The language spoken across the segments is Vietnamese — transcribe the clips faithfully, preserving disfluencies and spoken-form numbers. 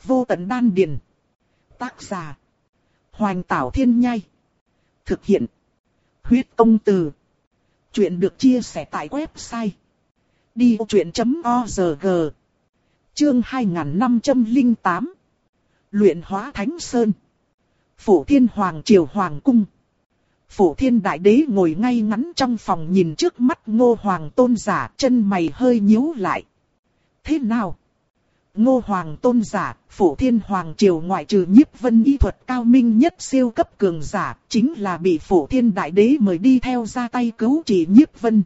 Vô tận đan điền. Tác giả. Hoành Tảo Thiên Nhai. Thực hiện. Huyết Công Từ. Chuyện được chia sẻ tại website đi vô chuyện chấm org. Chương hai nghìn năm trăm lẻ tám. Luyện hóa Thánh Sơn. Phổ Thiên Hoàng Triều Hoàng Cung. Phổ Thiên Đại Đế ngồi ngay ngắn trong phòng nhìn trước mắt Ngô Hoàng Tôn giả, chân mày hơi nhíu lại. Thế nào? Ngô Hoàng Tôn giả, Phổ Thiên Hoàng Triều ngoại trừ Nhiếp Vân y thuật cao minh nhất siêu cấp cường giả, chính là bị Phổ Thiên Đại Đế mời đi theo ra tay cứu trị Nhiếp Vân.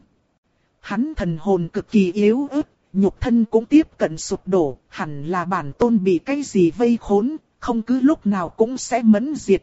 Hắn thần hồn cực kỳ yếu ớt, nhục thân cũng tiếp cận sụp đổ, hẳn là bản tôn bị cái gì vây khốn, không cứ lúc nào cũng sẽ mẫn diệt.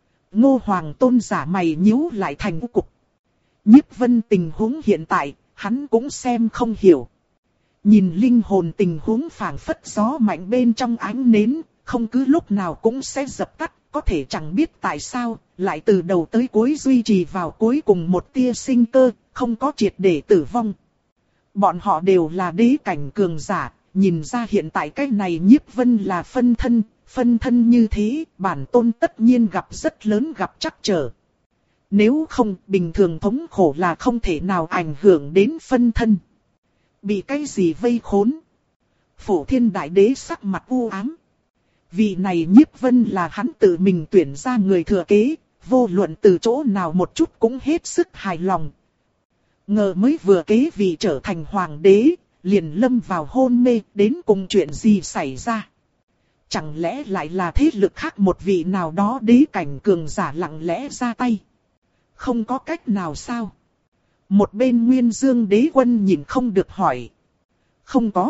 Ngô Hoàng Tôn giả mày nhíu lại thành cục. Nhiếp Vân tình huống hiện tại, hắn cũng xem không hiểu. Nhìn linh hồn tình huống phảng phất gió mạnh bên trong ánh nến, không cứ lúc nào cũng sẽ dập tắt, có thể chẳng biết tại sao, lại từ đầu tới cuối duy trì vào cuối cùng một tia sinh cơ, không có triệt để tử vong. Bọn họ đều là đế cảnh cường giả, nhìn ra hiện tại cái này Nhiếp Vân là phân thân, phân thân như thế, bản tôn tất nhiên gặp rất lớn gặp trắc trở. Nếu không, bình thường thống khổ là không thể nào ảnh hưởng đến phân thân. Bị cái gì vây khốn? Phổ Thiên Đại Đế sắc mặt u ám. Vị này Nhiếp Vân là hắn tự mình tuyển ra người thừa kế, vô luận từ chỗ nào một chút cũng hết sức hài lòng. Ngờ mới vừa kế vị trở thành hoàng đế, liền lâm vào hôn mê, đến cùng chuyện gì xảy ra? Chẳng lẽ lại là thế lực khác một vị nào đó đế cảnh cường giả lặng lẽ ra tay? Không có cách nào sao? Một bên Nguyên Dương Đế Quân nhìn không được hỏi. Không có.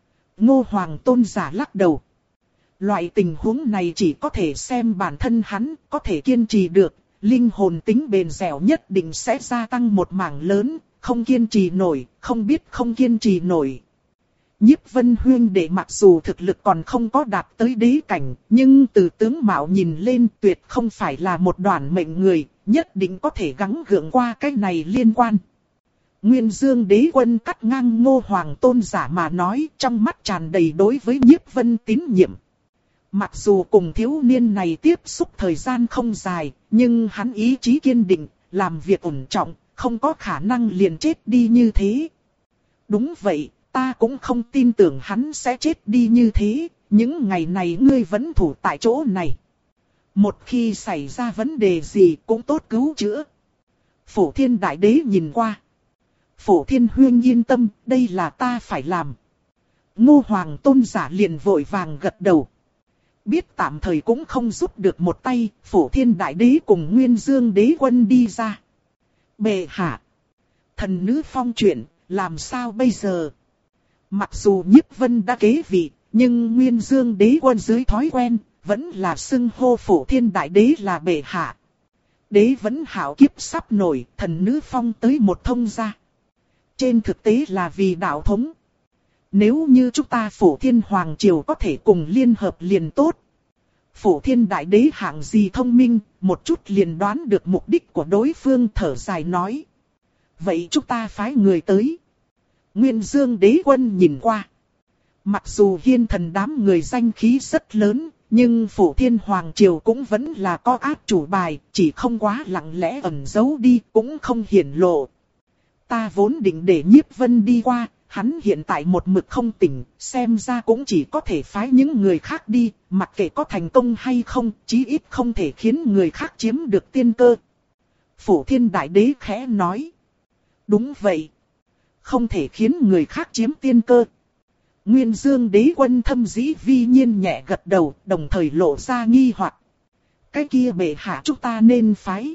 Ngô Hoàng Tôn giả lắc đầu. Loại tình huống này chỉ có thể xem bản thân hắn có thể kiên trì được. Linh hồn tính bền dẻo nhất định sẽ gia tăng một mảng lớn. Không kiên trì nổi, không biết không kiên trì nổi. Nhiếp Vân huyên đệ mặc dù thực lực còn không có đạt tới đế cảnh, nhưng từ tướng mạo nhìn lên tuyệt không phải là một đoàn mệnh người, nhất định có thể gắng gượng qua cái này liên quan. Nguyên Dương Đế Quân cắt ngang Ngô Hoàng Tôn giả mà nói, trong mắt tràn đầy đối với Nhiếp Vân tín nhiệm. Mặc dù cùng thiếu niên này tiếp xúc thời gian không dài, nhưng hắn ý chí kiên định, làm việc ổn trọng, không có khả năng liền chết đi như thế. Đúng vậy. Ta cũng không tin tưởng hắn sẽ chết đi như thế, những ngày này ngươi vẫn thủ tại chỗ này. Một khi xảy ra vấn đề gì cũng tốt cứu chữa. Phổ Thiên Đại Đế nhìn qua. Phổ Thiên huyên yên tâm, đây là ta phải làm. Ngô Hoàng Tôn giả liền vội vàng gật đầu. Biết tạm thời cũng không giúp được một tay, Phổ Thiên Đại Đế cùng Nguyên Dương Đế Quân đi ra. Bệ hạ. Thần nữ phong chuyện, làm sao bây giờ? Mặc dù Nhiếp Vân đã kế vị, nhưng Nguyên Dương Đế Quân dưới thói quen, vẫn là xưng hô Phổ Thiên Đại Đế là bệ hạ. Đế vẫn hảo kiếp sắp nổi, thần nữ phong tới một thông gia. Trên thực tế là vì đạo thống. Nếu như chúng ta Phổ Thiên Hoàng Triều có thể cùng liên hợp liền tốt. Phổ Thiên Đại Đế hạng gì thông minh, một chút liền đoán được mục đích của đối phương, thở dài nói. Vậy chúng ta phái người tới. Nguyên Dương Đế Quân nhìn qua. Mặc dù Hiên Thần đám người danh khí rất lớn, nhưng Phổ Thiên Hoàng Triều cũng vẫn là có át chủ bài, chỉ không quá lặng lẽ ẩn giấu đi, cũng không hiển lộ. Ta vốn định để Nhiếp Vân đi qua, hắn hiện tại một mực không tỉnh, xem ra cũng chỉ có thể phái những người khác đi, mặc kệ có thành công hay không, chí ít không thể khiến người khác chiếm được tiên cơ. Phổ Thiên Đại Đế khẽ nói. Đúng vậy. Không thể khiến người khác chiếm tiên cơ. Nguyên Dương Đế Quân thâm dĩ vi nhiên nhẹ gật đầu, đồng thời lộ ra nghi hoặc. Cái kia bệ hạ chúng ta nên phái.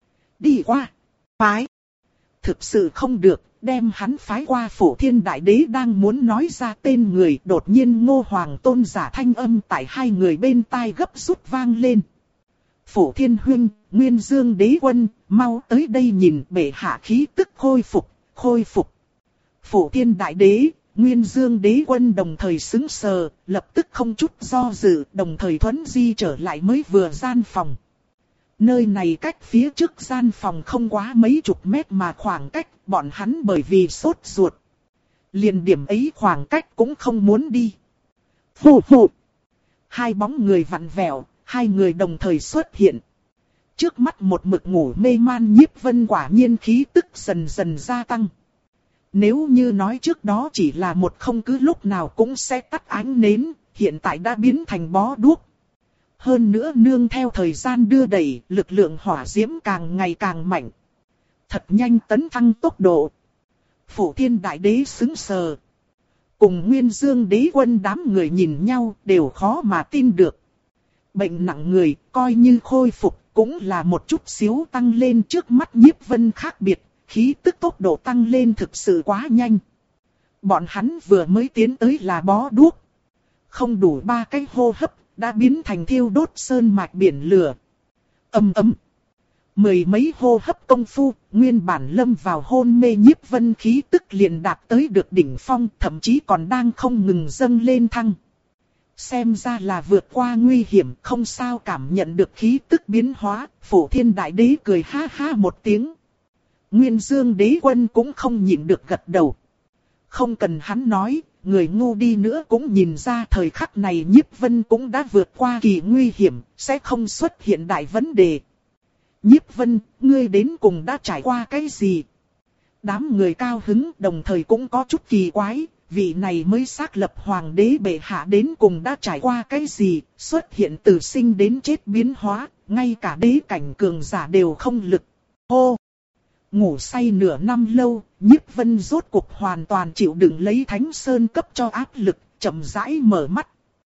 Đi qua. Phái. Thực sự không được, đem hắn phái qua. Phổ Thiên Đại Đế đang muốn nói ra tên người, đột nhiên Ngô Hoàng Tôn giả thanh âm tại hai người bên tai gấp rút vang lên. Phổ Thiên huynh, Nguyên Dương Đế Quân, mau tới đây nhìn, bệ hạ khí tức khôi phục, khôi phục. Phổ Thiên Đại Đế, Nguyên Dương Đế Quân đồng thời sững sờ, lập tức không chút do dự, đồng thời thuấn di trở lại mới vừa gian phòng. Nơi này cách phía trước gian phòng không quá mấy chục mét mà khoảng cách, bọn hắn bởi vì sốt ruột. Liền điểm ấy khoảng cách cũng không muốn đi. Phù phù. Hai bóng người vặn vẹo, hai người đồng thời xuất hiện. Trước mắt một mực ngủ mê man Nhiếp Vân quả nhiên khí tức dần dần gia tăng. Nếu như nói trước đó chỉ là một không cứ lúc nào cũng sẽ tắt ánh nến, hiện tại đã biến thành bó đuốc. Hơn nữa nương theo thời gian đưa đẩy, lực lượng hỏa diễm càng ngày càng mạnh. Thật nhanh tấn thăng tốc độ. Phổ Thiên Đại Đế sững sờ. Cùng Nguyên Dương Đế Quân đám người nhìn nhau đều khó mà tin được. Bệnh nặng người coi như khôi phục cũng là một chút xíu tăng lên trước mắt Nhiếp Vân khác biệt. Khí tức tốc độ tăng lên thực sự quá nhanh. Bọn hắn vừa mới tiến tới là bó đuốc. Không đủ ba cái hô hấp, đã biến thành thiêu đốt sơn mạch biển lửa. Ầm ầm. Mười mấy hô hấp công phu, nguyên bản lâm vào hôn mê Nhiếp Vân khí tức liền đạt tới được đỉnh phong, thậm chí còn đang không ngừng dâng lên thăng. Xem ra là vượt qua nguy hiểm, không sao cảm nhận được khí tức biến hóa, Phổ Thiên Đại Đế cười ha ha một tiếng. Nguyên Dương Đế Quân cũng không nhịn được gật đầu. Không cần hắn nói, người ngu đi nữa cũng nhìn ra thời khắc này Nhiếp Vân cũng đã vượt qua kỳ nguy hiểm, sẽ không xuất hiện đại vấn đề. Nhiếp Vân, ngươi đến cùng đã trải qua cái gì? Đám người cao hứng đồng thời cũng có chút kỳ quái, vị này mới xác lập hoàng đế bệ hạ đến cùng đã trải qua cái gì, xuất hiện từ sinh đến chết biến hóa, ngay cả đế cảnh cường giả đều không lực. Hô! Ngủ say nửa năm lâu, Nhiếp Vân rốt cuộc hoàn toàn chịu đựng lấy Thánh Sơn cấp cho áp lực, chậm rãi mở mắt.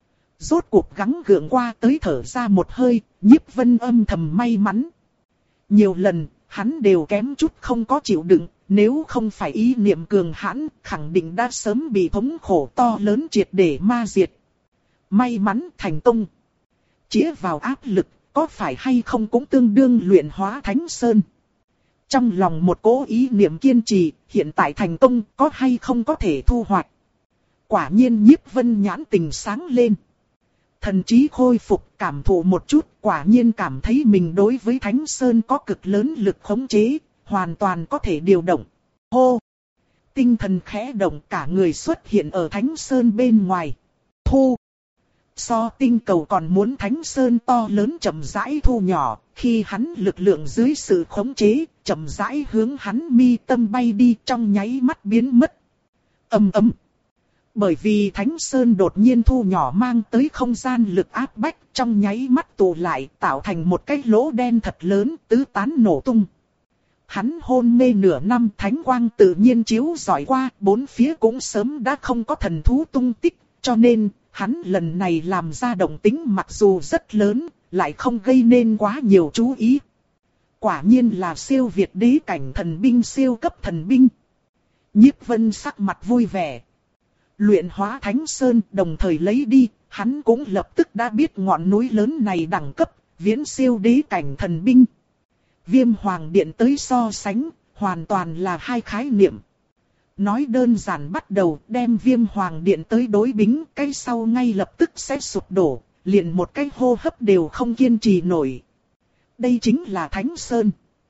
Rốt cuộc gắng gượng qua tới thở ra một hơi, Nhiếp Vân âm thầm may mắn. Nhiều lần, hắn đều kém chút không có chịu đựng, nếu không phải ý niệm cường hãn, khẳng định đã sớm bị thống khổ to lớn triệt để ma diệt. May mắn thành công. Chĩa vào áp lực, có phải hay không cũng tương đương luyện hóa Thánh Sơn. Trong lòng một cố ý niệm kiên trì, hiện tại thành công có hay không có thể thu hoạch. Quả nhiên Nhiếp Vân nhãn tình sáng lên. Thần trí khôi phục cảm thụ một chút, quả nhiên cảm thấy mình đối với Thánh Sơn có cực lớn lực khống chế, hoàn toàn có thể điều động. Hô! Tinh thần khẽ động cả người xuất hiện ở Thánh Sơn bên ngoài. Thu! So tinh cầu còn muốn Thánh Sơn to lớn chậm rãi thu nhỏ, khi hắn lực lượng dưới sự khống chế, chậm rãi hướng hắn mi tâm bay đi trong nháy mắt biến mất. Ầm ầm. Bởi vì Thánh Sơn đột nhiên thu nhỏ mang tới không gian lực áp bách, trong nháy mắt tụ lại tạo thành một cái lỗ đen thật lớn tứ tán nổ tung. Hắn hôn mê nửa năm thánh quang tự nhiên chiếu rọi qua, bốn phía cũng sớm đã không có thần thú tung tích, cho nên hắn lần này làm ra động tĩnh mặc dù rất lớn, lại không gây nên quá nhiều chú ý. Quả nhiên là siêu việt đế cảnh thần binh siêu cấp thần binh. Nhiếp Vân sắc mặt vui vẻ. Luyện hóa Thánh Sơn đồng thời lấy đi, hắn cũng lập tức đã biết ngọn núi lớn này đẳng cấp, viễn siêu đế cảnh thần binh. Viêm Hoàng Điện tới so sánh, hoàn toàn là hai khái niệm. Nói đơn giản bắt đầu đem Viêm Hoàng Điện tới đối bính, cái sau ngay lập tức sẽ sụp đổ, liền một cái hô hấp đều không kiên trì nổi. Đây chính là Thánh Sơn.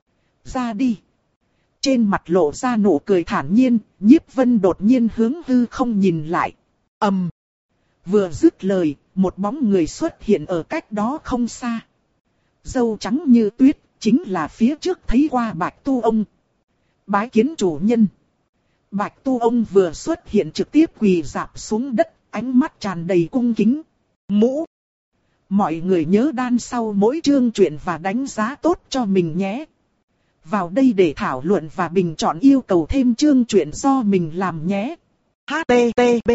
Ra đi. Trên mặt lộ ra nụ cười thản nhiên, Nhiếp Vân đột nhiên hướng hư không nhìn lại. Ầm. Um. Vừa dứt lời, một bóng người xuất hiện ở cách đó không xa. Râu trắng như tuyết, chính là phía trước thấy qua Bạch Tu Ông. Bái kiến chủ nhân. Bạch Tu Ông vừa xuất hiện trực tiếp quỳ rạp xuống đất, ánh mắt tràn đầy cung kính. Mũ. Mọi người nhớ đan sau mỗi chương truyện và đánh giá tốt cho mình nhé. Vào đây để thảo luận và bình chọn yêu cầu thêm chương truyện do mình làm nhé. H T T P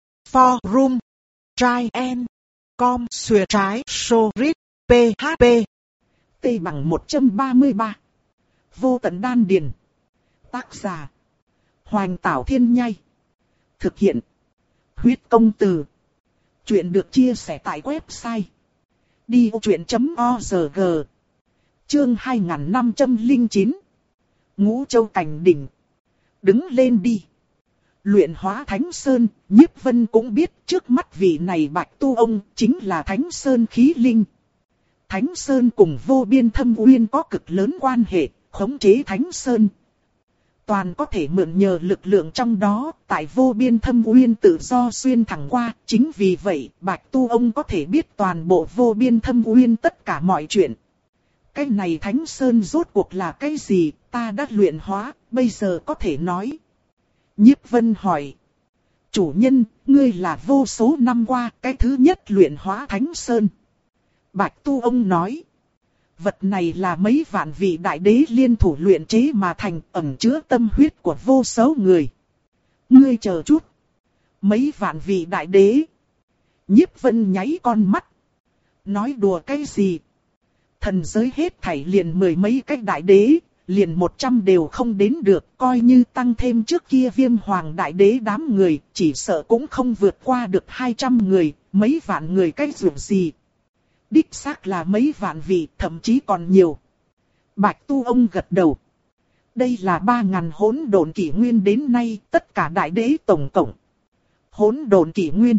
Forum Try and Com Xuyệt trái Sorit P H P T bằng một trăm ba mươi ba. Vô tận đan điền. Tác giả Hoành Tảo Thiên Nhai. Thực hiện Huyết Công Từ. Chuyện được chia sẻ tại website đi vô chuyện chấm org. Chương hai nghìn năm trăm lẻ chín. Ngũ Châu Cảnh Đỉnh. Đứng lên đi. Luyện hóa Thánh Sơn, Nhiếp Vân cũng biết trước mắt vị này Bạch Tu Ông chính là Thánh Sơn khí linh. Thánh Sơn cùng vô biên thâm uyên có cực lớn quan hệ, khống chế Thánh Sơn. Toàn có thể mượn nhờ lực lượng trong đó, tại vô biên thâm uyên tự do xuyên thẳng qua. Chính vì vậy, Bạch Tu ông có thể biết toàn bộ vô biên thâm uyên tất cả mọi chuyện. Cái này Thánh Sơn rốt cuộc là cái gì, ta đã luyện hóa, bây giờ có thể nói. Nhiếp Vân hỏi. Chủ nhân, ngươi là vô số năm qua cái thứ nhất luyện hóa Thánh Sơn. Bạch Tu ông nói. Vật này là mấy vạn vị đại đế liên thủ luyện chế mà thành, ẩn chứa tâm huyết của vô số người. Ngươi chờ chút. Mấy vạn vị đại đế. Nhiếp Vân nháy con mắt. Nói đùa cái gì? Thần giới hết thảy liền mười mấy cái đại đế, liền một trăm đều không đến được, coi như tăng thêm trước kia Viêm Hoàng đại đế đám người, chỉ sợ cũng không vượt qua được hai trăm người, mấy vạn người cái dụng gì. Đích xác là mấy vạn vị, thậm chí còn nhiều. Bạch Tu ông gật đầu. Đây là ba ngàn hỗn độn kỷ nguyên đến nay, tất cả đại đế tổng cộng. Hỗn độn kỷ nguyên.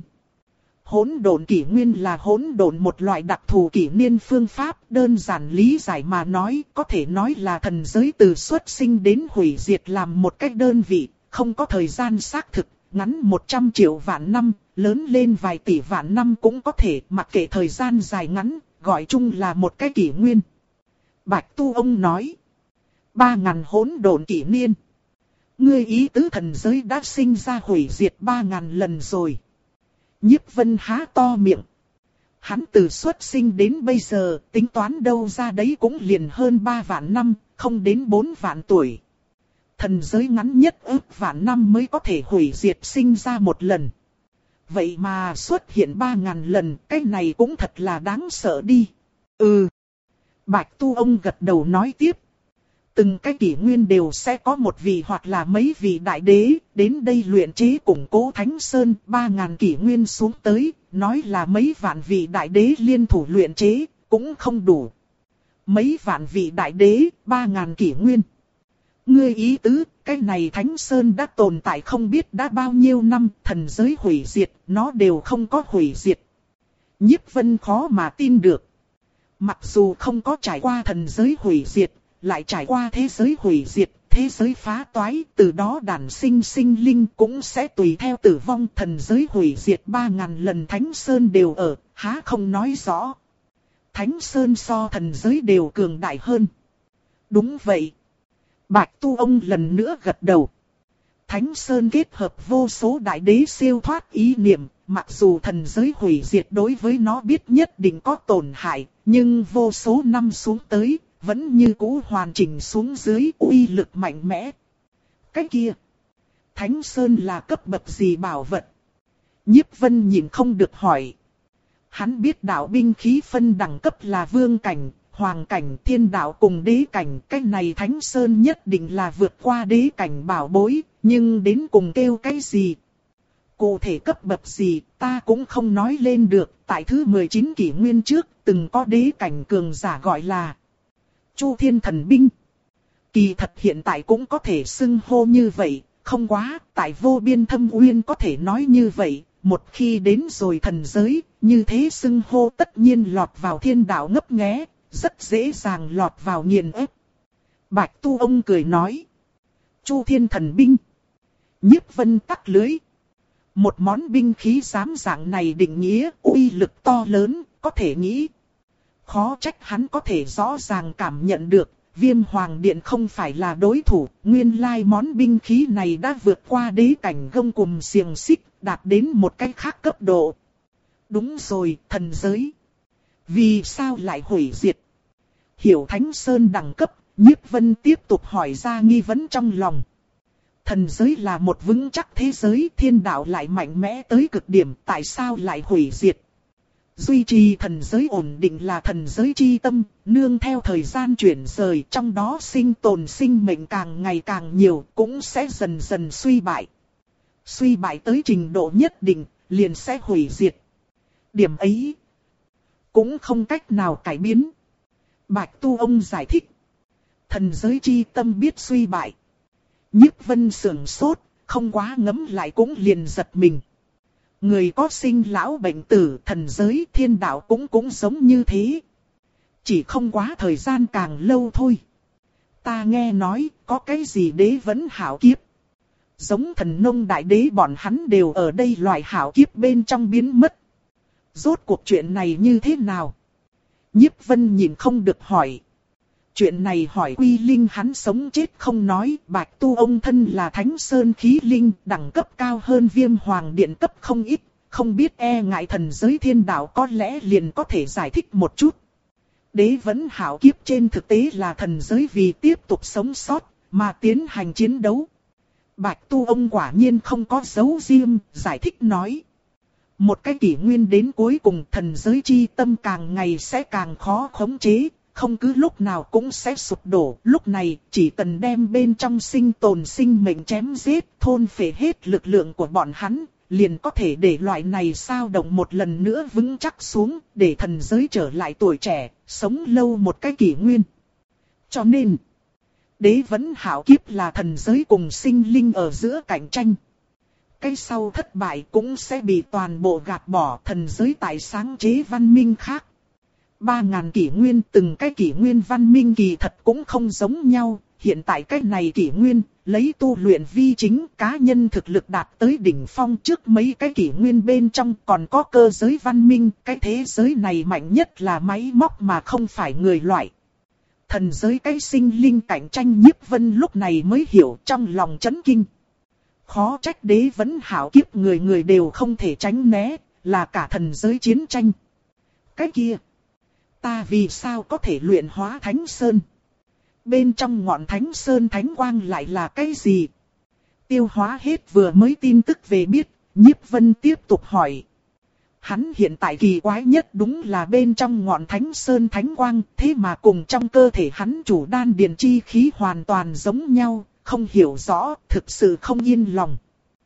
Hỗn độn kỷ nguyên là hỗn độn một loại đặc thù kỷ niên phương pháp, đơn giản lý giải mà nói, có thể nói là thần giới từ xuất sinh đến hủy diệt làm một cách đơn vị, không có thời gian xác thực, ngắn một trăm triệu vạn năm, lớn lên vài tỷ vạn năm cũng có thể, mặc kệ thời gian dài ngắn, gọi chung là một cái kỷ nguyên. Bạch Tu ông nói, ba ngàn hỗn độn kỷ niên. Ngươi ý tứ thần giới đã sinh ra hủy diệt ba ngàn lần rồi. Nhiếp Vân há to miệng. Hắn từ xuất sinh đến bây giờ, tính toán đâu ra đấy cũng liền hơn ba vạn năm, không đến bốn vạn tuổi. Thần giới ngắn nhất ước vạn năm mới có thể hủy diệt sinh ra một lần. Vậy mà xuất hiện ba ngàn lần, cái này cũng thật là đáng sợ đi. Ừ. Bạch Tu ông gật đầu nói tiếp. Từng cái kỷ nguyên đều sẽ có một vị hoặc là mấy vị đại đế, đến đây luyện chế củng cố Thánh Sơn, ba ngàn kỷ nguyên xuống tới, nói là mấy vạn vị đại đế liên thủ luyện chế, cũng không đủ. Mấy vạn vị đại đế, ba ngàn kỷ nguyên. Ngươi ý tứ, cái này Thánh Sơn đã tồn tại không biết đã bao nhiêu năm, thần giới hủy diệt, nó đều không có hủy diệt. Nhiếp Vân khó mà tin được. Mặc dù không có trải qua thần giới hủy diệt, lại trải qua thế giới hủy diệt, thế giới phá toái, từ đó đản sinh sinh linh cũng sẽ tùy theo tử vong. Thần giới hủy diệt ba ngàn lần Thánh Sơn đều ở, há không nói rõ. Thánh Sơn so thần giới đều cường đại hơn. Đúng vậy. Bạch Tu ông lần nữa gật đầu. Thánh Sơn kết hợp vô số đại đế siêu thoát ý niệm, mặc dù thần giới hủy diệt đối với nó biết nhất định có tổn hại, nhưng vô số năm xuống tới, vẫn như cũ hoàn chỉnh xuống dưới, uy lực mạnh mẽ. Cái kia, Thánh Sơn là cấp bậc gì bảo vật? Nhiếp Vân nhìn không được hỏi. Hắn biết đạo binh khí phân đẳng cấp là vương cảnh, hoàng cảnh, thiên đạo cùng đế cảnh. Cái này Thánh Sơn nhất định là vượt qua đế cảnh bảo bối, nhưng đến cùng kêu cái gì? Cụ thể cấp bậc gì ta cũng không nói lên được. Tại thứ mười chín kỷ nguyên trước, từng có đế cảnh cường giả gọi là Chu Thiên Thần Binh. Kỳ thật hiện tại cũng có thể xưng hô như vậy, không quá, tại vô biên thâm uyên có thể nói như vậy. Một khi đến rồi thần giới, như thế xưng hô tất nhiên lọt vào thiên đạo ngấp nghé, rất dễ dàng lọt vào nghiền ép. Bạch Tu ông cười nói. Chu Thiên Thần Binh. Nhiếp Vân tắc lưới. Một món binh khí dám dạng này định nghĩa, uy lực to lớn, có thể nghĩ. Khó trách hắn có thể rõ ràng cảm nhận được, Viêm Hoàng Điện không phải là đối thủ, nguyên lai món binh khí này đã vượt qua đế cảnh gông cùm xiềng xích, đạt đến một cái khác cấp độ. Đúng rồi, thần giới. Vì sao lại hủy diệt? Hiểu Thánh Sơn đẳng cấp, Nhiếp Vân tiếp tục hỏi ra nghi vấn trong lòng. Thần giới là một vững chắc thế giới, thiên đạo lại mạnh mẽ tới cực điểm, tại sao lại hủy diệt? Duy trì thần giới ổn định là thần giới chi tâm, nương theo thời gian chuyển rời, trong đó sinh tồn sinh mệnh càng ngày càng nhiều, cũng sẽ dần dần suy bại. Suy bại tới trình độ nhất định, liền sẽ hủy diệt. Điểm ấy cũng không cách nào cải biến. Bạch Tu ông giải thích. Thần giới chi tâm biết suy bại. Nhiếp Vân sưởng sốt, không quá ngấm lại cũng liền giật mình. Người có sinh lão bệnh tử, thần giới thiên đạo cũng cũng giống như thế. Chỉ không quá thời gian càng lâu thôi. Ta nghe nói, có cái gì đế vẫn hảo kiếp. Giống thần nông đại đế bọn hắn đều ở đây loại hảo kiếp bên trong biến mất. Rốt cuộc chuyện này như thế nào? Nhiếp Vân nhìn không được hỏi. Chuyện này hỏi Quy Linh hắn sống chết không nói, Bạch Tu ông thân là Thánh Sơn khí linh, đẳng cấp cao hơn Viêm Hoàng Điện cấp không ít, không biết e ngại thần giới thiên đạo có lẽ liền có thể giải thích một chút. Đế vẫn hảo kiếp trên thực tế là thần giới vì tiếp tục sống sót, mà tiến hành chiến đấu. Bạch Tu ông quả nhiên không có giấu riêng, giải thích nói. Một cái kỷ nguyên đến cuối cùng thần giới chi tâm càng ngày sẽ càng khó khống chế, không cứ lúc nào cũng sẽ sụp đổ. Lúc này chỉ cần đem bên trong sinh tồn sinh mệnh chém giết, thôn phệ hết lực lượng của bọn hắn, liền có thể để loại này sao động một lần nữa vững chắc xuống, để thần giới trở lại tuổi trẻ, sống lâu một cái kỷ nguyên. Cho nên, đế vẫn hảo kiếp là thần giới cùng sinh linh ở giữa cạnh tranh. Cái sau thất bại cũng sẽ bị toàn bộ gạt bỏ, thần giới tại sáng chế văn minh khác. Ba ngàn kỷ nguyên, từng cái kỷ nguyên văn minh kỳ thật cũng không giống nhau. Hiện tại cái này kỷ nguyên, lấy tu luyện vi chính, cá nhân thực lực đạt tới đỉnh phong. Trước mấy cái kỷ nguyên bên trong còn có cơ giới văn minh. Cái thế giới này mạnh nhất là máy móc mà không phải người loại. Thần giới cái sinh linh cạnh tranh, Nhiếp Vân lúc này mới hiểu, trong lòng chấn kinh. Khó trách đế vẫn hảo kiếp người người đều không thể tránh né, là cả thần giới chiến tranh. Cái kia, ta vì sao có thể luyện hóa Thánh Sơn? Bên trong ngọn Thánh Sơn Thánh Quang lại là cái gì? Tiêu hóa hết vừa mới tin tức về biết, Nhiếp Vân tiếp tục hỏi. Hắn hiện tại kỳ quái nhất đúng là bên trong ngọn Thánh Sơn Thánh Quang, thế mà cùng trong cơ thể hắn chủ đan điền chi khí hoàn toàn giống nhau, không hiểu rõ, thực sự không yên lòng.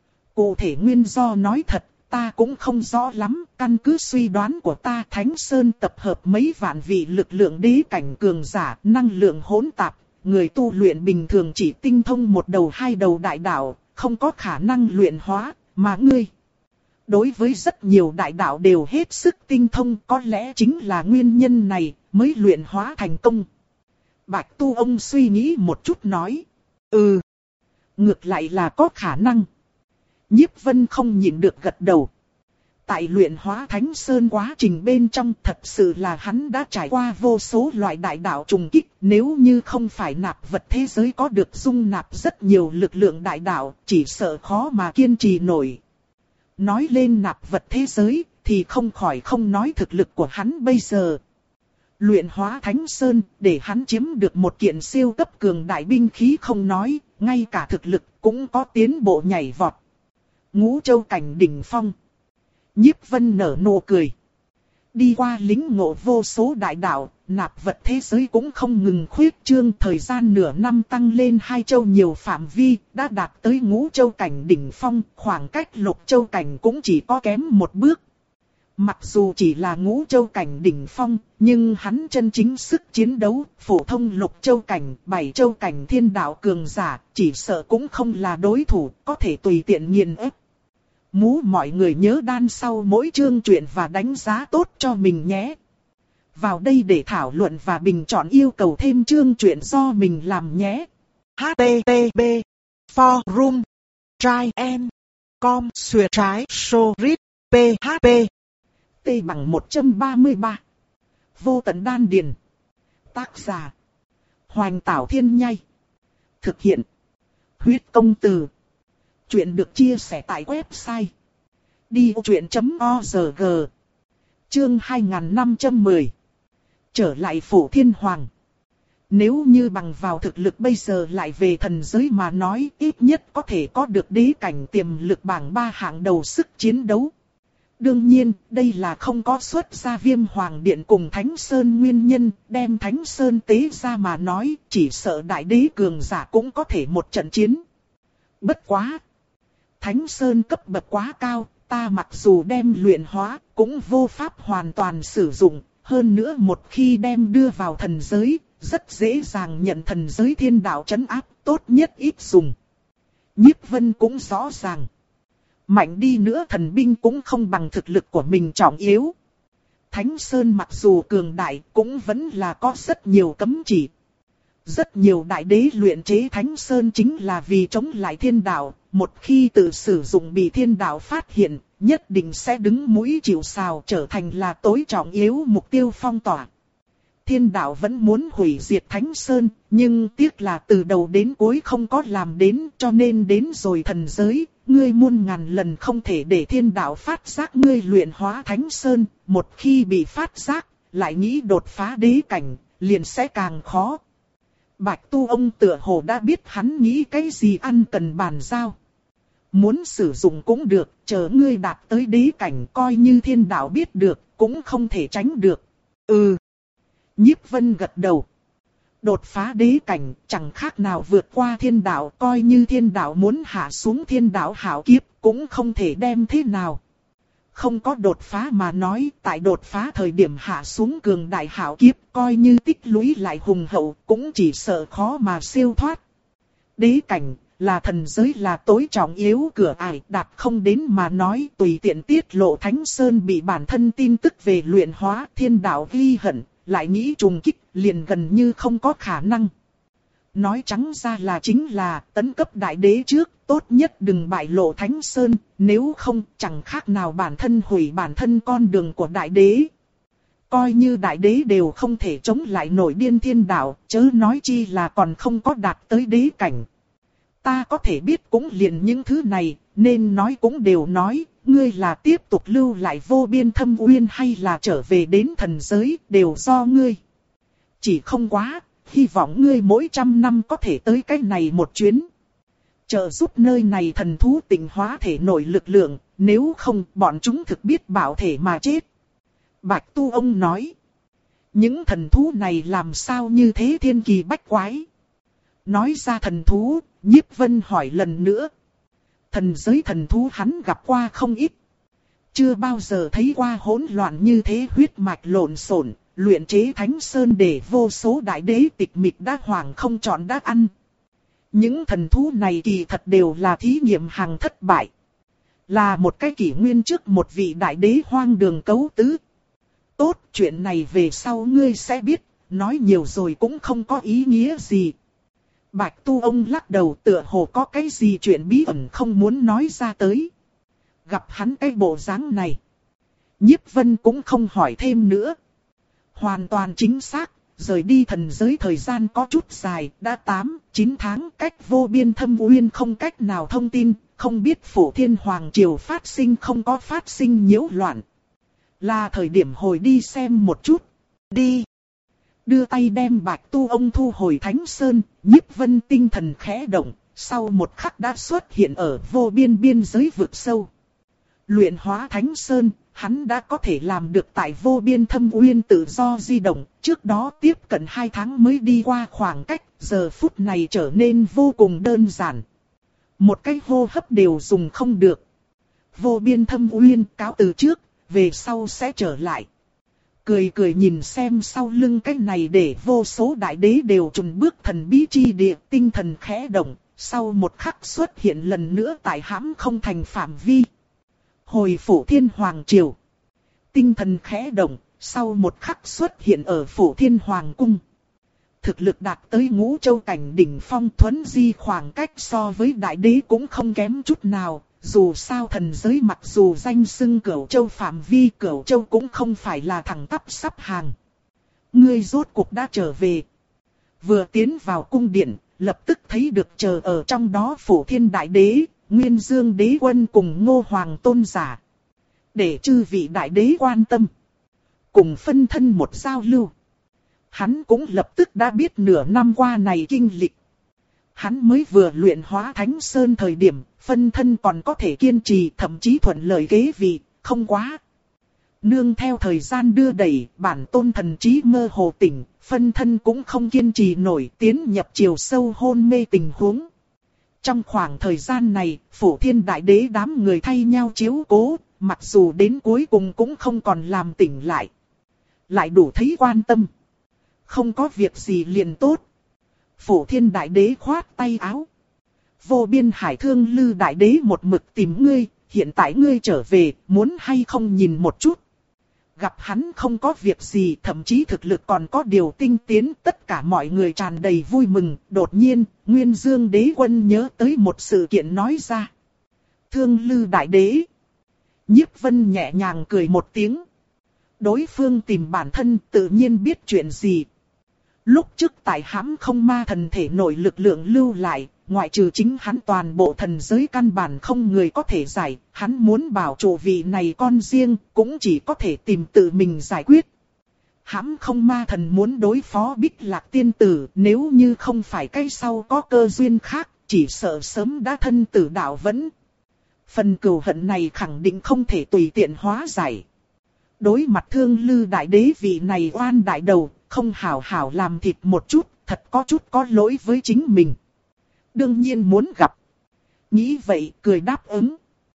Cụ thể nguyên do nói thật, ta cũng không rõ lắm, căn cứ suy đoán của ta, Thánh Sơn tập hợp mấy vạn vị lực lượng đế cảnh cường giả, năng lượng hỗn tạp, người tu luyện bình thường chỉ tinh thông một đầu hai đầu đại đạo, không có khả năng luyện hóa, mà ngươi đối với rất nhiều đại đạo đều hết sức tinh thông, có lẽ chính là nguyên nhân này mới luyện hóa thành công. Bạch Tu ông suy nghĩ một chút nói, ừ, ngược lại là có khả năng. Nhiếp Vân không nhịn được gật đầu. Tại luyện hóa Thánh Sơn quá trình bên trong, thật sự là hắn đã trải qua vô số loại đại đạo trùng kích. Nếu như không phải nạp vật thế giới có được dung nạp rất nhiều lực lượng đại đạo, chỉ sợ khó mà kiên trì nổi. Nói lên nạp vật thế giới, thì không khỏi không nói thực lực của hắn bây giờ. Luyện hóa Thánh Sơn, để hắn chiếm được một kiện siêu cấp cường đại binh khí không nói, ngay cả thực lực cũng có tiến bộ nhảy vọt. Ngũ châu cảnh đỉnh phong. Nhiếp Vân nở nụ cười. Đi qua lính ngộ vô số đại đạo, nạp vật thế giới cũng không ngừng khuyết trương, thời gian nửa năm tăng lên hai châu nhiều phạm vi, đã đạt tới ngũ châu cảnh đỉnh phong, khoảng cách lục châu cảnh cũng chỉ có kém một bước. Mặc dù chỉ là ngũ châu cảnh đỉnh phong, nhưng hắn chân chính sức chiến đấu, phổ thông lục châu cảnh, bảy châu cảnh thiên đạo cường giả, chỉ sợ cũng không là đối thủ, có thể tùy tiện nghiền ép. Mú mọi người nhớ đan sau mỗi chương truyện và đánh giá tốt cho mình nhé. Vào đây để thảo luận và bình chọn yêu cầu thêm chương truyện do mình làm nhé. hát tê tê pê forum try and com xuyệt trái so rit php T bằng một trăm ba mươi ba. Vô tận đan điền. Tác giả Hoành Tảo Thiên Nhai. Thực hiện Huyết Công Từ. Chuyện được chia sẻ tại website đi ô chuyện chấm org. Chương hai nghìn năm trăm mười. Trở lại Phủ Thiên Hoàng. Nếu như bằng vào thực lực bây giờ lại về thần giới mà nói, ít nhất có thể có được đế cảnh tiềm lực bảng ba hạng đầu sức chiến đấu. Đương nhiên, đây là không có xuất ra Viêm Hoàng Điện cùng Thánh Sơn nguyên nhân, đem Thánh Sơn tế ra mà nói, chỉ sợ đại đế cường giả cũng có thể một trận chiến. Bất quá! Thánh Sơn cấp bậc quá cao, ta mặc dù đem luyện hóa, cũng vô pháp hoàn toàn sử dụng, hơn nữa một khi đem đưa vào thần giới, rất dễ dàng nhận thần giới thiên đạo trấn áp, tốt nhất ít dùng. Nhiếp Vân cũng rõ ràng. Mạnh đi nữa thần binh cũng không bằng thực lực của mình trọng yếu. Thánh Sơn mặc dù cường đại cũng vẫn là có rất nhiều cấm chỉ. Rất nhiều đại đế luyện chế Thánh Sơn chính là vì chống lại thiên đạo, một khi tự sử dụng bị thiên đạo phát hiện, nhất định sẽ đứng mũi chịu sào trở thành là tối trọng yếu mục tiêu phong tỏa. Thiên đạo vẫn muốn hủy diệt Thánh Sơn, nhưng tiếc là từ đầu đến cuối không có làm đến, cho nên đến rồi thần giới, ngươi muôn ngàn lần không thể để thiên đạo phát giác ngươi luyện hóa Thánh Sơn, một khi bị phát giác, lại nghĩ đột phá đế cảnh, liền sẽ càng khó. Bạch Tu ông tựa hồ đã biết hắn nghĩ cái gì ăn cần bàn giao. Muốn sử dụng cũng được, chờ ngươi đạt tới đế cảnh coi như thiên đạo biết được, cũng không thể tránh được. Ừ. Nhiếp Vân gật đầu. Đột phá đế cảnh chẳng khác nào vượt qua thiên đạo, coi như thiên đạo muốn hạ xuống thiên đạo hảo kiếp, cũng không thể đem thế nào. Không có đột phá mà nói, tại đột phá thời điểm hạ xuống cường đại hảo kiếp, coi như tích lũy lại hùng hậu, cũng chỉ sợ khó mà siêu thoát. Đế cảnh, là thần giới là tối trọng yếu cửa ải, đạt không đến mà nói tùy tiện tiết lộ Thánh Sơn bị bản thân tin tức về luyện hóa thiên đạo ghi hận, lại nghĩ trùng kích, liền gần như không có khả năng. Nói trắng ra là chính là tấn cấp đại đế trước, tốt nhất đừng bại lộ Thánh Sơn, nếu không chẳng khác nào bản thân hủy bản thân con đường của đại đế. Coi như đại đế đều không thể chống lại nổi điên thiên đạo, chớ nói chi là còn không có đạt tới đế cảnh. Ta có thể biết cũng liền những thứ này, nên nói cũng đều nói, ngươi là tiếp tục lưu lại vô biên thâm uyên hay là trở về đến thần giới, đều do ngươi. Chỉ không quá, hy vọng ngươi mỗi trăm năm có thể tới cái này một chuyến. Trợ giúp nơi này thần thú tịnh hóa thể nội lực lượng, nếu không bọn chúng thực biết bảo thể mà chết. Bạch Tu ông nói, những thần thú này làm sao như thế thiên kỳ bách quái. Nói ra thần thú, Nhiếp Vân hỏi lần nữa. Thần giới thần thú hắn gặp qua không ít. Chưa bao giờ thấy qua hỗn loạn như thế huyết mạch lộn xộn, luyện chế Thánh Sơn để vô số đại đế tịch mịch đã hoàng không chọn đã ăn. Những thần thú này kỳ thật đều là thí nghiệm hàng thất bại. Là một cái kỷ nguyên trước một vị đại đế hoang đường cấu tứ. Tốt, chuyện này về sau ngươi sẽ biết, nói nhiều rồi cũng không có ý nghĩa gì. Bạch Tu ông lắc đầu tựa hồ có cái gì chuyện bí ẩn không muốn nói ra tới. Gặp hắn cái bộ dáng này, Nhiếp Vân cũng không hỏi thêm nữa. Hoàn toàn chính xác, rời đi thần giới thời gian có chút dài, đã tám, chín tháng, cách vô biên thâm uyên không cách nào thông tin, không biết Phổ Thiên Hoàng Triều phát sinh không có phát sinh nhiễu loạn. Là thời điểm hồi đi xem một chút. Đi. Đưa tay đem Bạch Tu ông thu hồi Thánh Sơn, Nhiếp Vân tinh thần khẽ động, sau một khắc đã xuất hiện ở vô biên biên giới vực sâu. Luyện hóa Thánh Sơn, hắn đã có thể làm được tại vô biên thâm uyên tự do di động, trước đó tiếp cận hai tháng mới đi qua khoảng cách, giờ phút này trở nên vô cùng đơn giản. Một cái hô hấp đều dùng không được. Vô biên thâm uyên cáo từ trước, về sau sẽ trở lại. Cười cười nhìn xem sau lưng cái này để vô số đại đế đều trùn bước thần bí chi địa, tinh thần khẽ động, sau một khắc xuất hiện lần nữa tại hãm không thành phạm vi. Hồi Phổ Thiên Hoàng Triều. Tinh thần khẽ động, sau một khắc xuất hiện ở Phổ Thiên Hoàng Cung. Thực lực đạt tới ngũ châu cảnh đỉnh phong thuấn di khoảng cách so với đại đế cũng không kém chút nào. Dù sao thần giới mặc dù danh xưng Cửu Châu phạm vi Cửu Châu cũng không phải là thẳng tắp sắp hàng. Ngươi rốt cuộc đã trở về. Vừa tiến vào cung điện, lập tức thấy được chờ ở trong đó Phổ Thiên Đại Đế, Nguyên Dương Đế Quân cùng Ngô Hoàng Tôn Giả. Để chư vị đại đế quan tâm. Cùng phân thân một giao lưu. Hắn cũng lập tức đã biết nửa năm qua này kinh lịch. Hắn mới vừa luyện hóa Thánh Sơn thời điểm, phân thân còn có thể kiên trì thậm chí thuận lợi kế vị, không quá. Nương theo thời gian đưa đẩy, bản tôn thần trí mơ hồ tỉnh, phân thân cũng không kiên trì nổi tiến nhập chiều sâu hôn mê tình huống. Trong khoảng thời gian này, Phổ Thiên Đại Đế đám người thay nhau chiếu cố, mặc dù đến cuối cùng cũng không còn làm tỉnh lại. Lại đủ thấy quan tâm. Không có việc gì liền tốt. Phổ Thiên Đại Đế khoát tay áo. Vô Biên Hải Thương Lư Đại Đế một mực tìm ngươi, hiện tại ngươi trở về, muốn hay không nhìn một chút. gặp hắn không có việc gì, thậm chí thực lực còn có điều tinh tiến, tất cả mọi người tràn đầy vui mừng. Đột nhiên, Nguyên Dương Đế Quân nhớ tới một sự kiện nói ra. Thương Lư Đại Đế. Nhiếp Vân nhẹ nhàng cười một tiếng. Đối phương tìm bản thân tự nhiên biết chuyện gì. Lúc trước tại hãm không ma thần thể nội lực lượng lưu lại, ngoại trừ chính hắn toàn bộ thần giới căn bản không người có thể giải, hắn muốn bảo trụ vị này con riêng, cũng chỉ có thể tìm tự mình giải quyết. Hãm không ma thần muốn đối phó Bích Lạc tiên tử, nếu như không phải cái sau có cơ duyên khác, chỉ sợ sớm đã thân tử đạo vẫn. Phần cừu hận này khẳng định không thể tùy tiện hóa giải. Đối mặt Thương Lư Đại Đế vị này oan đại đầu, không hảo hảo làm thịt một chút, thật có chút có lỗi với chính mình. Đương nhiên muốn gặp. Nghĩ vậy cười đáp ứng.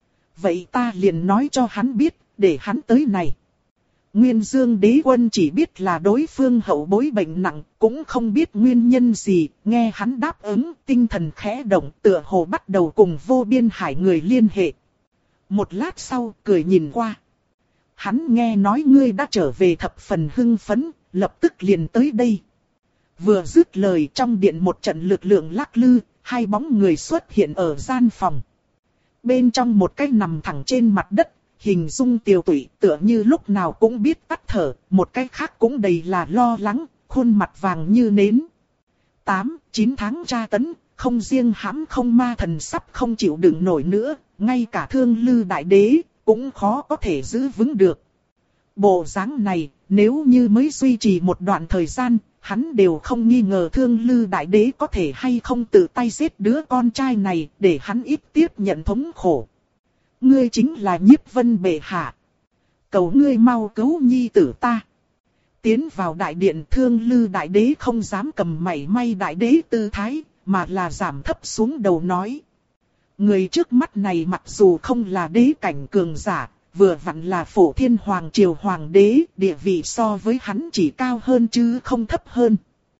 Vậy ta liền nói cho hắn biết, để hắn tới này. Nguyên Dương Đế Quân chỉ biết là đối phương hậu bối bệnh nặng, cũng không biết nguyên nhân gì, nghe hắn đáp ứng, tinh thần khẽ động, tựa hồ bắt đầu cùng vô biên hải người liên hệ. Một lát sau, cười nhìn qua. Hắn nghe nói ngươi đã trở về thập phần hưng phấn, lập tức liền tới đây. Vừa dứt lời trong điện một trận lực lượng lắc lư, hai bóng người xuất hiện ở gian phòng. Bên trong một cái nằm thẳng trên mặt đất, hình dung tiều tụy tựa như lúc nào cũng biết tắt thở, một cái khác cũng đầy là lo lắng, khuôn mặt vàng như nến. Tám, chín tháng tra tấn, không riêng hãm không ma thần sắp không chịu đựng nổi nữa, ngay cả Thương Lư Đại Đế cũng khó có thể giữ vững được. Bộ dáng này, nếu như mới duy trì một đoạn thời gian, hắn đều không nghi ngờ Thương Lư Đại Đế có thể hay không tự tay giết đứa con trai này, để hắn ít tiếp nhận thống khổ. Ngươi chính là Nhiếp Vân bệ hạ. Cầu ngươi mau cứu nhi tử ta. Tiến vào đại điện, Thương Lư Đại Đế không dám cầm mảy may đại đế tư thái, mà là giảm thấp xuống đầu nói. Người trước mắt này mặc dù không là đế cảnh cường giả, vừa vặn là Phổ Thiên Hoàng Triều Hoàng đế, địa vị so với hắn chỉ cao hơn chứ không thấp hơn.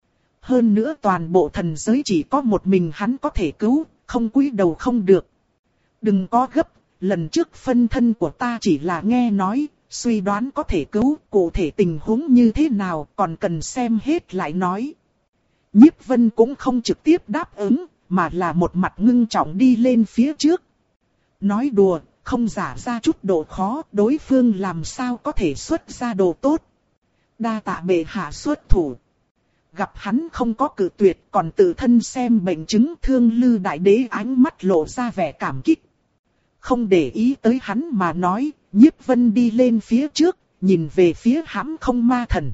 Hơn nữa toàn bộ thần giới chỉ có một mình hắn có thể cứu, không cúi đầu không được. Đừng có gấp, lần trước phân thân của ta chỉ là nghe nói, suy đoán có thể cứu, cụ thể tình huống như thế nào còn cần xem hết lại nói. Nhiếp Vân cũng không trực tiếp đáp ứng, mà là một mặt ngưng trọng đi lên phía trước. Nói đùa, không giả ra chút độ khó, đối phương làm sao có thể xuất ra đồ tốt. Đa tạ bệ hạ xuất thủ. Gặp hắn không có cự tuyệt, còn tự thân xem bệnh chứng, Thương Lư Đại Đế ánh mắt lộ ra vẻ cảm kích. Không để ý tới hắn mà nói, Nhiếp Vân đi lên phía trước, nhìn về phía hãm không ma thần.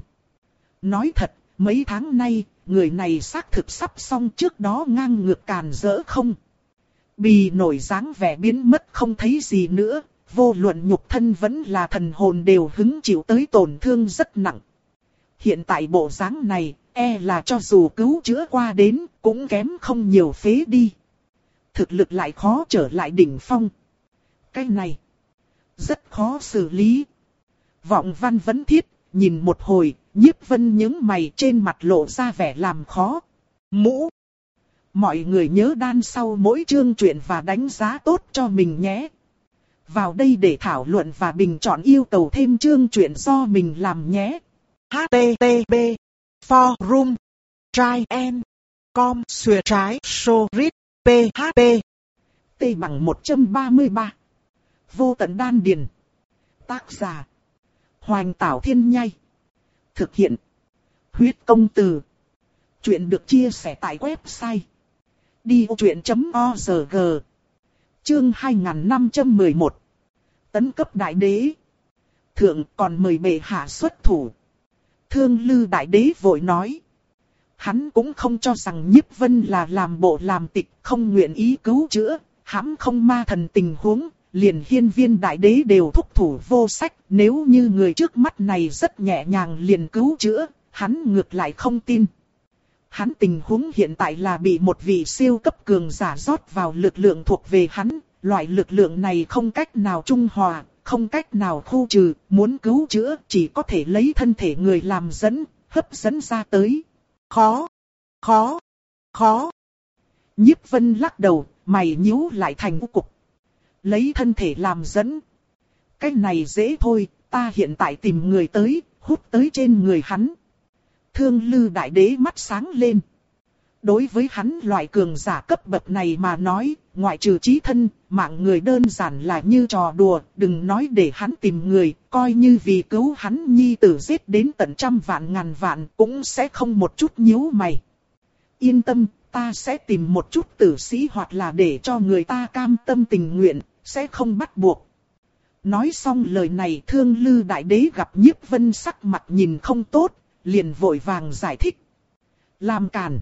Nói thật, mấy tháng nay, người này xác thực sắp xong, trước đó ngang ngược càn rỡ không. Bì nổi dáng vẻ biến mất không thấy gì nữa, vô luận nhục thân vẫn là thần hồn đều hứng chịu tới tổn thương rất nặng. Hiện tại bộ dáng này, e là cho dù cứu chữa qua đến, cũng kém không nhiều phế đi. Thực lực lại khó trở lại đỉnh phong. Cái này, rất khó xử lý. Vọng Văn vấn thiết, nhìn một hồi, Nhiếp Vân nhướng mày, trên mặt lộ ra vẻ làm khó. Mũ. Mọi người nhớ đan sau mỗi chương truyện và đánh giá tốt cho mình nhé. Vào đây để thảo luận và bình chọn yêu cầu thêm chương truyện do mình làm nhé. H T T P Forum Try and Com Xuyệt trái Sorit P H P T bằng một trăm ba mươi ba. Vô tận đan điền. Tác giả Hoành Tảo Thiên Nhai. Thực hiện Huyết Công Từ. Chuyện được chia sẻ tại website đi vô chuyện chấm org. Chương hai nghìn năm trăm mười một. Tấn cấp đại đế. Thượng, còn mời bệ hạ xuất thủ. Thương Lư Đại Đế vội nói. Hắn cũng không cho rằng Nhiếp Vân là làm bộ làm tịch, không nguyện ý cứu chữa, hãm không ma thần tình huống, liền Hiên Viên Đại Đế đều thúc thủ vô sách. Nếu như người trước mắt này rất nhẹ nhàng liền cứu chữa, hắn ngược lại không tin. Hắn tình huống hiện tại là bị một vị siêu cấp cường giả rót vào lực lượng thuộc về hắn, loại lực lượng này không cách nào trung hòa, không cách nào khu trừ, muốn cứu chữa chỉ có thể lấy thân thể người làm dẫn, hấp dẫn ra tới. Khó, khó, khó. Nhiếp Vân lắc đầu, mày nhíu lại thành cục. Lấy thân thể làm dẫn. Cái này dễ thôi, ta hiện tại tìm người tới, hút tới trên người hắn. Thương Lư Đại Đế mắt sáng lên. Đối với hắn loại cường giả cấp bậc này mà nói, ngoại trừ chí thân, mạng người đơn giản là như trò đùa, đừng nói để hắn tìm người, coi như vì cứu hắn nhi tử giết đến tận trăm vạn ngàn vạn cũng sẽ không một chút nhíu mày. Yên tâm, ta sẽ tìm một chút tử sĩ hoặc là để cho người ta cam tâm tình nguyện, sẽ không bắt buộc. Nói xong lời này, Thương Lư Đại Đế gặp Nhiếp Vân sắc mặt nhìn không tốt, liền vội vàng giải thích. Làm càn.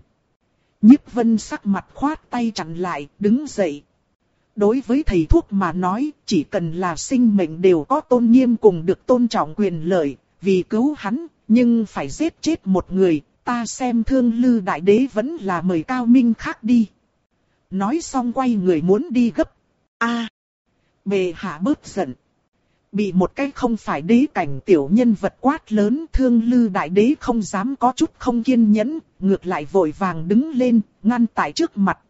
Nhiếp Vân sắc mặt khoát tay chặn lại, đứng dậy. Đối với thầy thuốc mà nói, chỉ cần là sinh mệnh đều có tôn nghiêm cùng được tôn trọng quyền lợi, vì cứu hắn, nhưng phải giết chết một người, ta xem Thương Lư Đại Đế vẫn là mời cao minh khác đi. Nói xong quay người muốn đi gấp. A, bệ hạ bớt giận. Bị một cái không phải đế cảnh tiểu nhân vật quát lớn, Thương Lư Đại Đế không dám có chút không kiên nhẫn, ngược lại vội vàng đứng lên, ngăn tại trước mặt.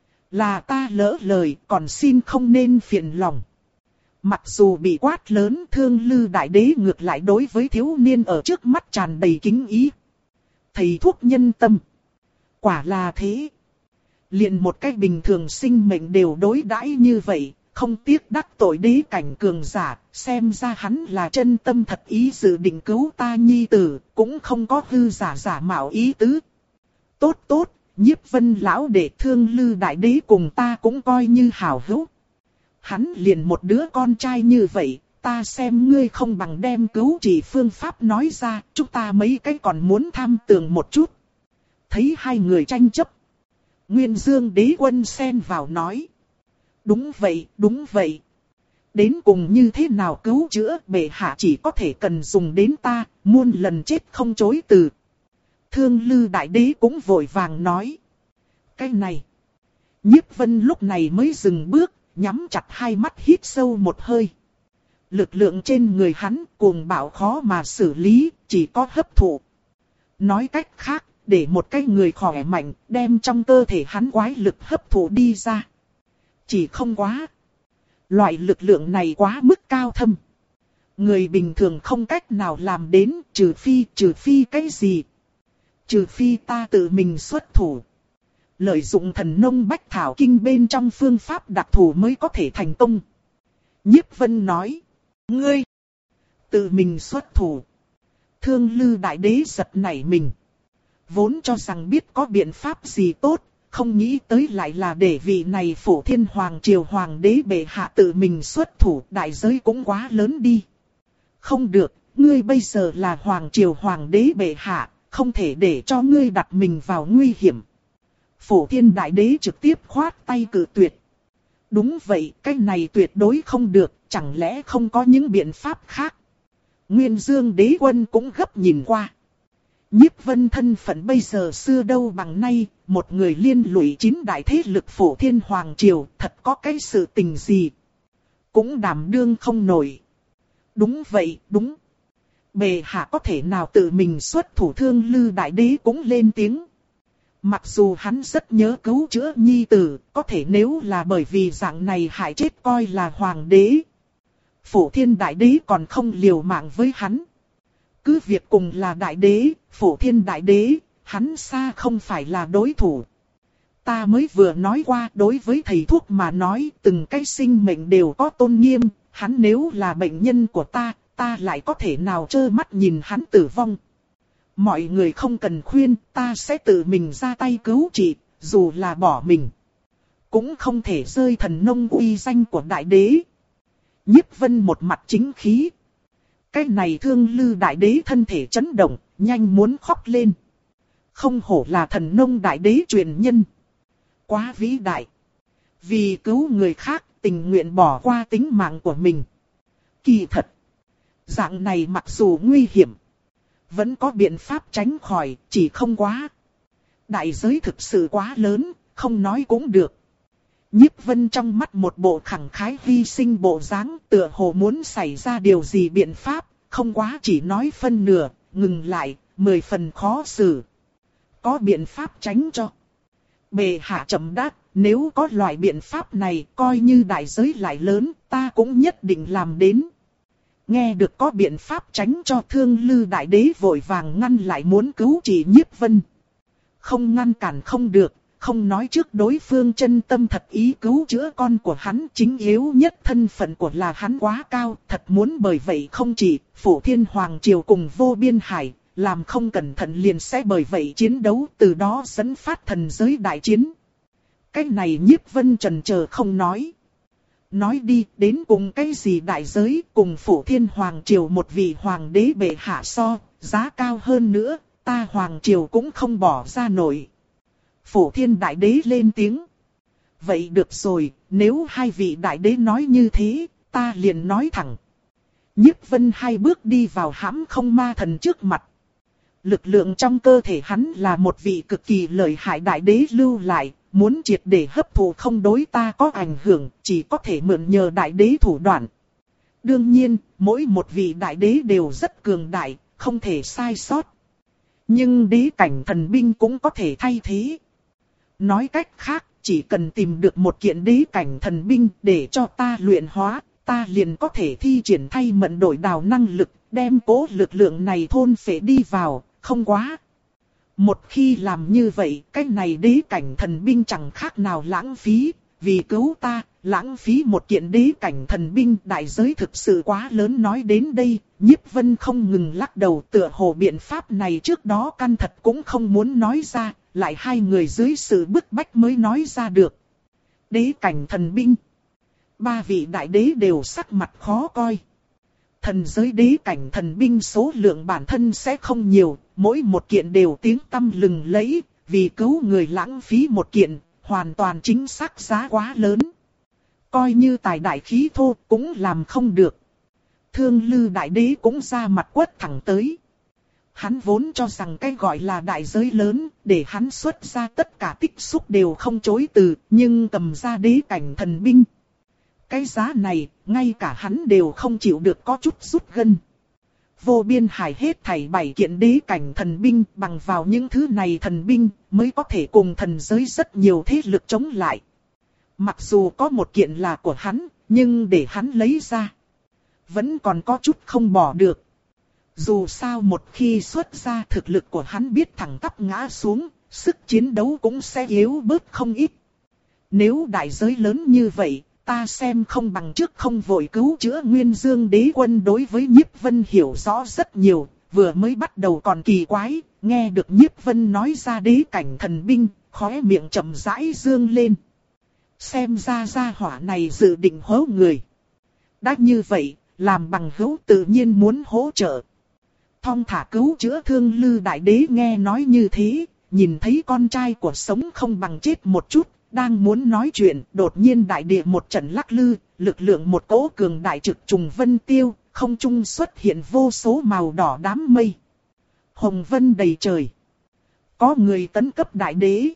Là ta lỡ lời, còn xin không nên phiền lòng. Mặc dù bị quát lớn, Thương Lư Đại Đế ngược lại đối với thiếu niên ở trước mắt tràn đầy kính ý. Thầy thuốc nhân tâm. Quả là thế. Liền một cách bình thường sinh mệnh đều đối đãi như vậy. Không tiếc đắc tội đế cảnh cường giả, xem ra hắn là chân tâm thật ý dự định cứu ta nhi tử, cũng không có hư giả giả mạo ý tứ. Tốt tốt, Nhiếp Vân lão đệ Thương Lư Đại Đế cùng ta cũng coi như hảo hữu. Hắn liền một đứa con trai như vậy, ta xem ngươi không bằng đem cứu trị phương pháp nói ra, chúng ta mấy cái còn muốn tham tường một chút. Thấy hai người tranh chấp, Nguyên Dương Đế Quân xen vào nói. Đúng vậy, đúng vậy. Đến cùng như thế nào cứu chữa, bệ hạ chỉ có thể cần dùng đến ta, muôn lần chết không chối từ. Thương Lư Đại Đế cũng vội vàng nói. Cái này. Nhiếp Vân lúc này mới dừng bước, nhắm chặt hai mắt hít sâu một hơi. Lực lượng trên người hắn cuồng bạo khó mà xử lý, chỉ có hấp thụ. Nói cách khác, để một cái người khỏe mạnh, đem trong cơ thể hắn quái lực hấp thụ đi ra. Chỉ không quá. Loại lực lượng này quá mức cao thâm. Người bình thường không cách nào làm đến, trừ phi, trừ phi cái gì. Trừ phi ta tự mình xuất thủ. Lợi dụng thần nông bách thảo kinh bên trong phương pháp đặc thù mới có thể thành công. Nhiếp Vân nói. Ngươi. Tự mình xuất thủ. Thương Lư Đại Đế giật nảy mình. Vốn cho rằng biết có biện pháp gì tốt. Không nghĩ tới lại là để vị này Phổ Thiên Hoàng Triều Hoàng Đế bệ hạ tự mình xuất thủ, đại giới cũng quá lớn đi. Không được, ngươi bây giờ là Hoàng Triều Hoàng Đế bệ hạ, không thể để cho ngươi đặt mình vào nguy hiểm. Phổ Thiên Đại Đế trực tiếp khoát tay cự tuyệt. Đúng vậy, cái này tuyệt đối không được, chẳng lẽ không có những biện pháp khác. Nguyên Dương Đế Quân cũng gấp nhìn qua. Nhiếp Vân thân phận bây giờ xưa đâu bằng nay, một người liên lụy chín đại thế lực Phổ Thiên Hoàng Triều, thật có cái sự tình gì. Cũng đảm đương không nổi. Đúng vậy, đúng. Bệ hạ có thể nào tự mình xuất thủ, Thương Lư Đại Đế cũng lên tiếng. Mặc dù hắn rất nhớ cứu chữa nhi tử, có thể nếu là bởi vì dạng này hại chết coi là Hoàng Đế. Phổ Thiên Đại Đế còn không liều mạng với hắn. Cứ việc cùng là Đại Đế, Phổ Thiên Đại Đế, hắn xa không phải là đối thủ. Ta mới vừa nói qua, đối với thầy thuốc mà nói, từng cái sinh mệnh đều có tôn nghiêm, hắn nếu là bệnh nhân của ta, ta lại có thể nào trơ mắt nhìn hắn tử vong. Mọi người không cần khuyên, ta sẽ tự mình ra tay cứu trị, dù là bỏ mình. Cũng không thể rơi thần nông uy danh của Đại Đế. Nhiếp Vân một mặt chính khí. Cái này Thương Lư Đại Đế thân thể chấn động, nhanh muốn khóc lên. Không hổ là thần nông Đại Đế truyền nhân. Quá vĩ đại. Vì cứu người khác, tình nguyện bỏ qua tính mạng của mình. Kỳ thật. Dạng này mặc dù nguy hiểm, vẫn có biện pháp tránh khỏi, chỉ không quá. Đại giới thực sự quá lớn, không nói cũng được. Nhiếp Vân trong mắt một bộ khẳng khái hy sinh bộ dáng, tựa hồ muốn xảy ra điều gì biện pháp, không quá chỉ nói phân nửa, ngừng lại, mười phần khó xử. Có biện pháp tránh cho. Bệ hạ chậm đáp, nếu có loại biện pháp này, coi như đại giới lại lớn, ta cũng nhất định làm đến. Nghe được có biện pháp tránh cho Thương Lư Đại Đế vội vàng ngăn lại muốn cứu chỉ Nhiếp Vân. Không ngăn cản không được, không nói trước đối phương chân tâm thật ý cứu chữa con của hắn, chính yếu nhất thân phận của là hắn quá cao, thật muốn bởi vậy không chỉ Phổ Thiên Hoàng Triều cùng Vô Biên Hải, làm không cẩn thận liền sẽ bởi vậy chiến đấu, từ đó dẫn phát thần giới đại chiến. Cái này Nhiếp Vân chần chờ không nói. Nói đi, đến cùng cái gì đại giới, cùng Phổ Thiên Hoàng Triều một vị hoàng đế bệ hạ so, giá cao hơn nữa, ta Hoàng Triều cũng không bỏ ra nổi. Phổ Thiên Đại Đế lên tiếng. Vậy được rồi, nếu hai vị Đại Đế nói như thế, ta liền nói thẳng. Nhiếp Vân hai bước đi vào hãm không ma thần trước mặt. Lực lượng trong cơ thể hắn là một vị cực kỳ lợi hại Đại Đế lưu lại, muốn triệt để hấp thụ không đối ta có ảnh hưởng, chỉ có thể mượn nhờ Đại Đế thủ đoạn. Đương nhiên, mỗi một vị Đại Đế đều rất cường đại, không thể sai sót. Nhưng đế cảnh thần binh cũng có thể thay thế. Nói cách khác, chỉ cần tìm được một kiện đế cảnh thần binh để cho ta luyện hóa, ta liền có thể thi triển thay mận đổi đào năng lực, đem cố lực lượng này thôn phệ đi vào, không quá. Một khi làm như vậy, cái này đế cảnh thần binh chẳng khác nào lãng phí, vì cứu ta, lãng phí một kiện đế cảnh thần binh, đại giới thực sự quá lớn. Nói đến đây, Nhiếp Vân không ngừng lắc đầu, tựa hồ biện pháp này trước đó căn thật cũng không muốn nói ra, lại hai người dưới sự bức bách mới nói ra được. Đế cảnh thần binh. Ba vị đại đế đều sắc mặt khó coi. Thần giới đế cảnh thần binh số lượng bản thân sẽ không nhiều, mỗi một kiện đều tiếng tăm lừng lẫy, vì cứu người lãng phí một kiện, hoàn toàn chính xác giá quá lớn. Coi như tài đại khí thô cũng làm không được. Thương Lư Đại Đế cũng ra mặt quất thẳng tới. Hắn vốn cho rằng cái gọi là đại giới lớn, để hắn xuất ra tất cả tích xúc đều không chối từ, nhưng cầm ra đế cảnh thần binh. Cái giá này, ngay cả hắn đều không chịu được, có chút rút gân. Vô Biên Hải hết thảy bảy kiện đế cảnh thần binh, bằng vào những thứ này thần binh, mới có thể cùng thần giới rất nhiều thế lực chống lại. Mặc dù có một kiện là của hắn, nhưng để hắn lấy ra, vẫn còn có chút không bỏ được. Dù sao một khi xuất ra, thực lực của hắn biết thẳng tắp ngã xuống, sức chiến đấu cũng sẽ yếu bớt không ít. Nếu đại giới lớn như vậy, ta xem không bằng trước không vội cứu chữa Nguyên Dương Đế Quân. Đối với Nhiếp Vân hiểu rõ rất nhiều, vừa mới bắt đầu còn kỳ quái, nghe được Nhiếp Vân nói ra đế cảnh thần binh, khóe miệng chậm rãi dương lên. Xem ra gia hỏa này dự định hố người. Đã như vậy, làm bằng hữu tự nhiên muốn hỗ trợ. Thong thả cứu chữa Thương Lư Đại Đế nghe nói như thế, nhìn thấy con trai của sống không bằng chết một chút, đang muốn nói chuyện, đột nhiên đại địa một trận lắc lư, lực lượng một cỗ cường đại trực trùng vân tiêu, không trung xuất hiện vô số màu đỏ đám mây. Hồng vân đầy trời. Có người tấn cấp Đại Đế.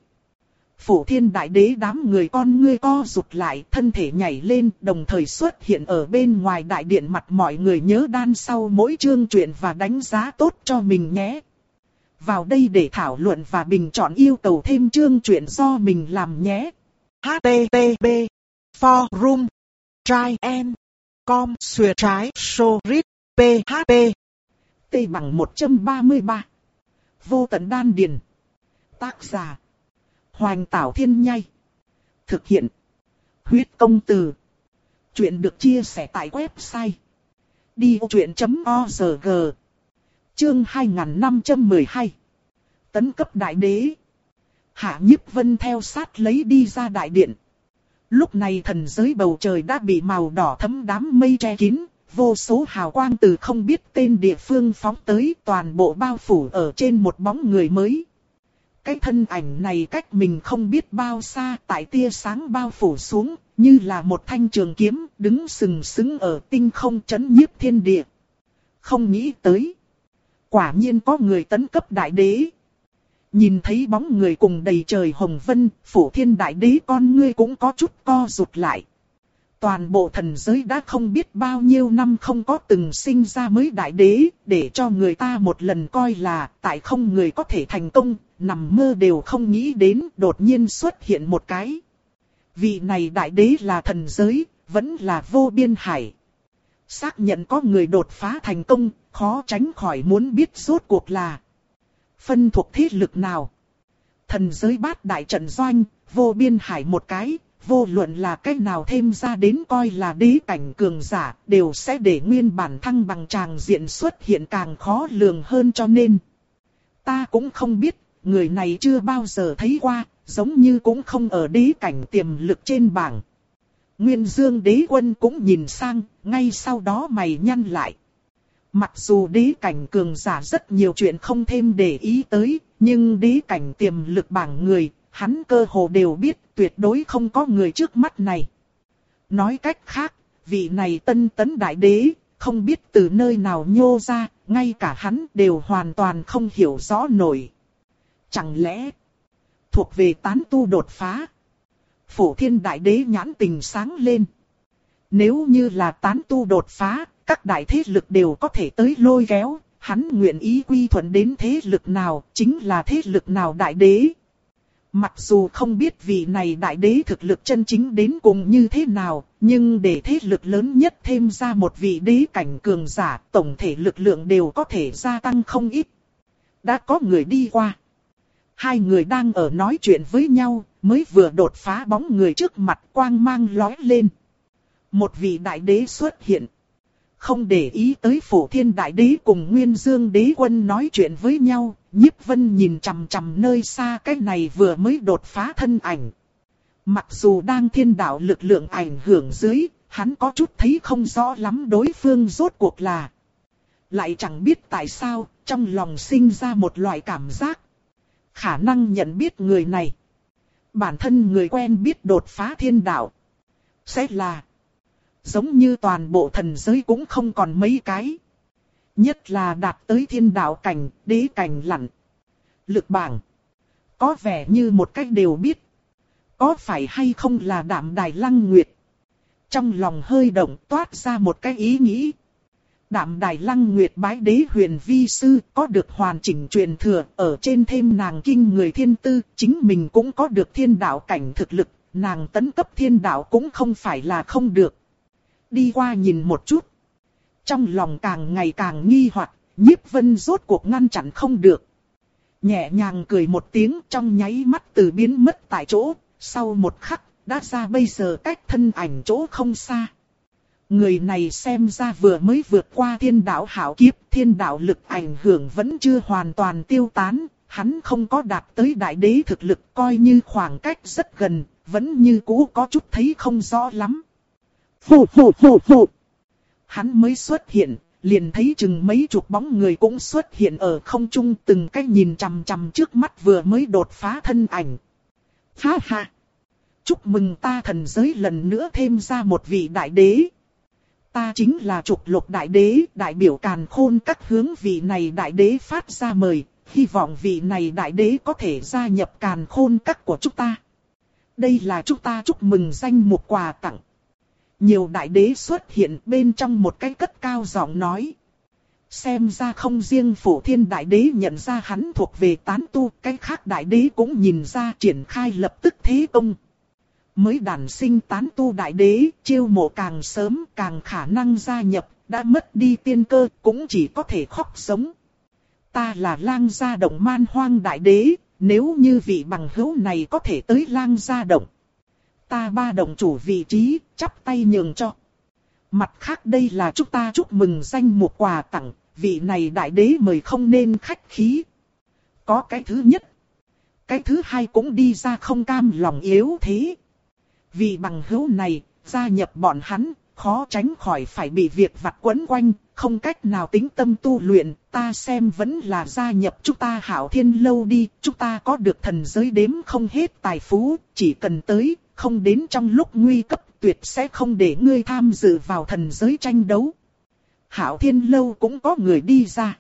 Phổ Thiên Đại Đế đám người con ngươi co rụt lại, thân thể nhảy lên, đồng thời xuất hiện ở bên ngoài đại điện. Mặt mọi người nhớ đan sau mỗi chương truyện và đánh giá tốt cho mình nhé. Vào đây để thảo luận và bình chọn yêu cầu thêm chương truyện do mình làm nhé. H T T P Forum Try and Com Xuyệt trái Sorit P H P T bằng một trăm ba mươi ba. Vô tận đan điền. Tác giả Hoành Tảo Thiên Nhai. Thực hiện Huyết Công Từ. Chuyện được chia sẻ tại website đi ô chuyện chấm org. Chương hai nghìn năm trăm mười hai. Tấn cấp Đại Đế. Hạ Nhiếp Vân theo sát lấy đi ra đại điện. Lúc này thần giới bầu trời đã bị màu đỏ thấm đám mây che kín, vô số hào quang từ không biết tên địa phương phóng tới, toàn bộ bao phủ ở trên một bóng người mới. Cái thân ảnh này cách mình không biết bao xa, tại tia sáng bao phủ xuống, như là một thanh trường kiếm, đứng sừng sững ở tinh không chấn nhiếp thiên địa. Không nghĩ tới, quả nhiên có người tấn cấp Đại Đế. Nhìn thấy bóng người cùng đầy trời hồng vân, Phổ Thiên Đại Đế con ngươi cũng có chút co rụt lại. Toàn bộ thần giới đã không biết bao nhiêu năm không có từng sinh ra mới Đại Đế, để cho người ta một lần coi là tại không người có thể thành công, nằm mơ đều không nghĩ đến, đột nhiên xuất hiện một cái. Vị này Đại Đế là thần giới, vẫn là Vô Biên Hải. Xác nhận có người đột phá thành công, khó tránh khỏi muốn biết rốt cuộc là phân thuộc thế lực nào. Thần giới bát đại trận doanh, vô biên hải một cái, vô luận là cách nào thêm ra đến coi là đế cảnh cường giả, đều sẽ để nguyên bản thăng bằng tràng diện xuất hiện càng khó lường hơn, cho nên ta cũng không biết, người này chưa bao giờ thấy qua, giống như cũng không ở đế cảnh tiềm lực trên bảng. Nguyên Dương đế quân cũng nhìn sang, ngay sau đó mày nhăn lại. Mặc dù đế cảnh cường giả rất nhiều chuyện không thêm để ý tới, nhưng đế cảnh tiềm lực bảng người, hắn cơ hồ đều biết, tuyệt đối không có người trước mắt này. Nói cách khác, vị này tân tấn đại đế, không biết từ nơi nào nhô ra, ngay cả hắn đều hoàn toàn không hiểu rõ nổi. Chẳng lẽ thuộc về tán tu đột phá? Phổ Thiên đại đế nhãn tình sáng lên. Nếu như là tán tu đột phá, các đại thế lực đều có thể tới lôi kéo, hắn nguyện ý quy thuận đến thế lực nào, chính là thế lực nào đại đế. Mặc dù không biết vị này đại đế thực lực chân chính đến cùng như thế nào, nhưng để thế lực lớn nhất thêm ra một vị đế cảnh cường giả, tổng thể lực lượng đều có thể gia tăng không ít. Đã có người đi qua. Hai người đang ở nói chuyện với nhau, mới vừa đột phá bóng người trước mặt quang mang lóe lên. Một vị đại đế xuất hiện. Không để ý tới Phổ Thiên đại đế cùng Nguyên Dương đế quân nói chuyện với nhau, Nhiếp Vân nhìn chằm chằm nơi xa cái này vừa mới đột phá thân ảnh. Mặc dù đang thiên đạo lực lượng ảnh hưởng dưới, hắn có chút thấy không rõ lắm đối phương rốt cuộc là. Lại chẳng biết tại sao, trong lòng sinh ra một loại cảm giác. Khả năng nhận biết người này. Bản thân người quen biết đột phá thiên đạo. Sẽ là giống như toàn bộ thần giới cũng không còn mấy cái. Nhất là đạt tới thiên đạo cảnh, đế cảnh lặn. Lực bảng. Có vẻ như một cách đều biết. Có phải hay không là Đạm Đài Lăng Nguyệt? Trong lòng hơi động toát ra một cái ý nghĩ. Đạm Đài Lăng Nguyệt bái đế huyền vi sư, có được hoàn chỉnh truyền thừa, ở trên thêm nàng kinh người thiên tư, chính mình cũng có được thiên đạo cảnh thực lực, nàng tấn cấp thiên đạo cũng không phải là không được. Đi qua nhìn một chút. Trong lòng càng ngày càng nghi hoặc, Nhiếp Vân rốt cuộc ngăn chặn không được. Nhẹ nhàng cười một tiếng, trong nháy mắt từ biến mất tại chỗ, sau một khắc, đã ra bây giờ cách thân ảnh chỗ không xa. Người này xem ra vừa mới vượt qua thiên đạo hảo kiếp, thiên đạo lực ảnh hưởng vẫn chưa hoàn toàn tiêu tán, hắn không có đạt tới đại đế thực lực, coi như khoảng cách rất gần, vẫn như cũ có chút thấy không rõ lắm. Phù phù phù phù. Hắn mới xuất hiện, liền thấy chừng mấy chục bóng người cũng xuất hiện ở không trung, từng cái nhìn chằm chằm trước mắt vừa mới đột phá thân ảnh. Ha ha! Chúc mừng ta thần giới lần nữa thêm ra một vị đại đế. Ta chính là Trục Lục đại đế, đại biểu Càn Khôn các hướng vị này đại đế phát ra mời, hy vọng vị này đại đế có thể gia nhập Càn Khôn các của chúng ta. Đây là chúng ta chúc mừng danh mục quà tặng. Nhiều đại đế xuất hiện bên trong một cái cất cao giọng nói. Xem ra không riêng Phổ Thiên đại đế nhận ra hắn thuộc về tán tu, cái khác đại đế cũng nhìn ra, triển khai lập tức thế công. Mới đản sinh tán tu đại đế, chiêu mộ càng sớm càng khả năng gia nhập, đã mất đi tiên cơ cũng chỉ có thể khóc sống. Ta là Lang Gia Động Man Hoang đại đế, nếu như vị bằng hữu này có thể tới Lang Gia Động, ta ba động chủ vị trí, chắp tay nhường cho. Mặt khác đây là chúng ta chúc mừng danh mục quà tặng, vị này đại đế mời không nên khách khí. Có cái thứ nhất. Cái thứ hai cũng đi ra không cam lòng yếu thế. Vị bằng hữu này, gia nhập bọn hắn, khó tránh khỏi phải bị việc vặt quấn quanh, không cách nào tính tâm tu luyện, ta xem vẫn là gia nhập chúng ta Hạo Thiên lâu đi, chúng ta có được thần giới đếm không hết tài phú, chỉ cần tới, không đến trong lúc nguy cấp tuyệt sẽ không để ngươi tham dự vào thần giới tranh đấu. Hạo Thiên lâu cũng có người đi ra.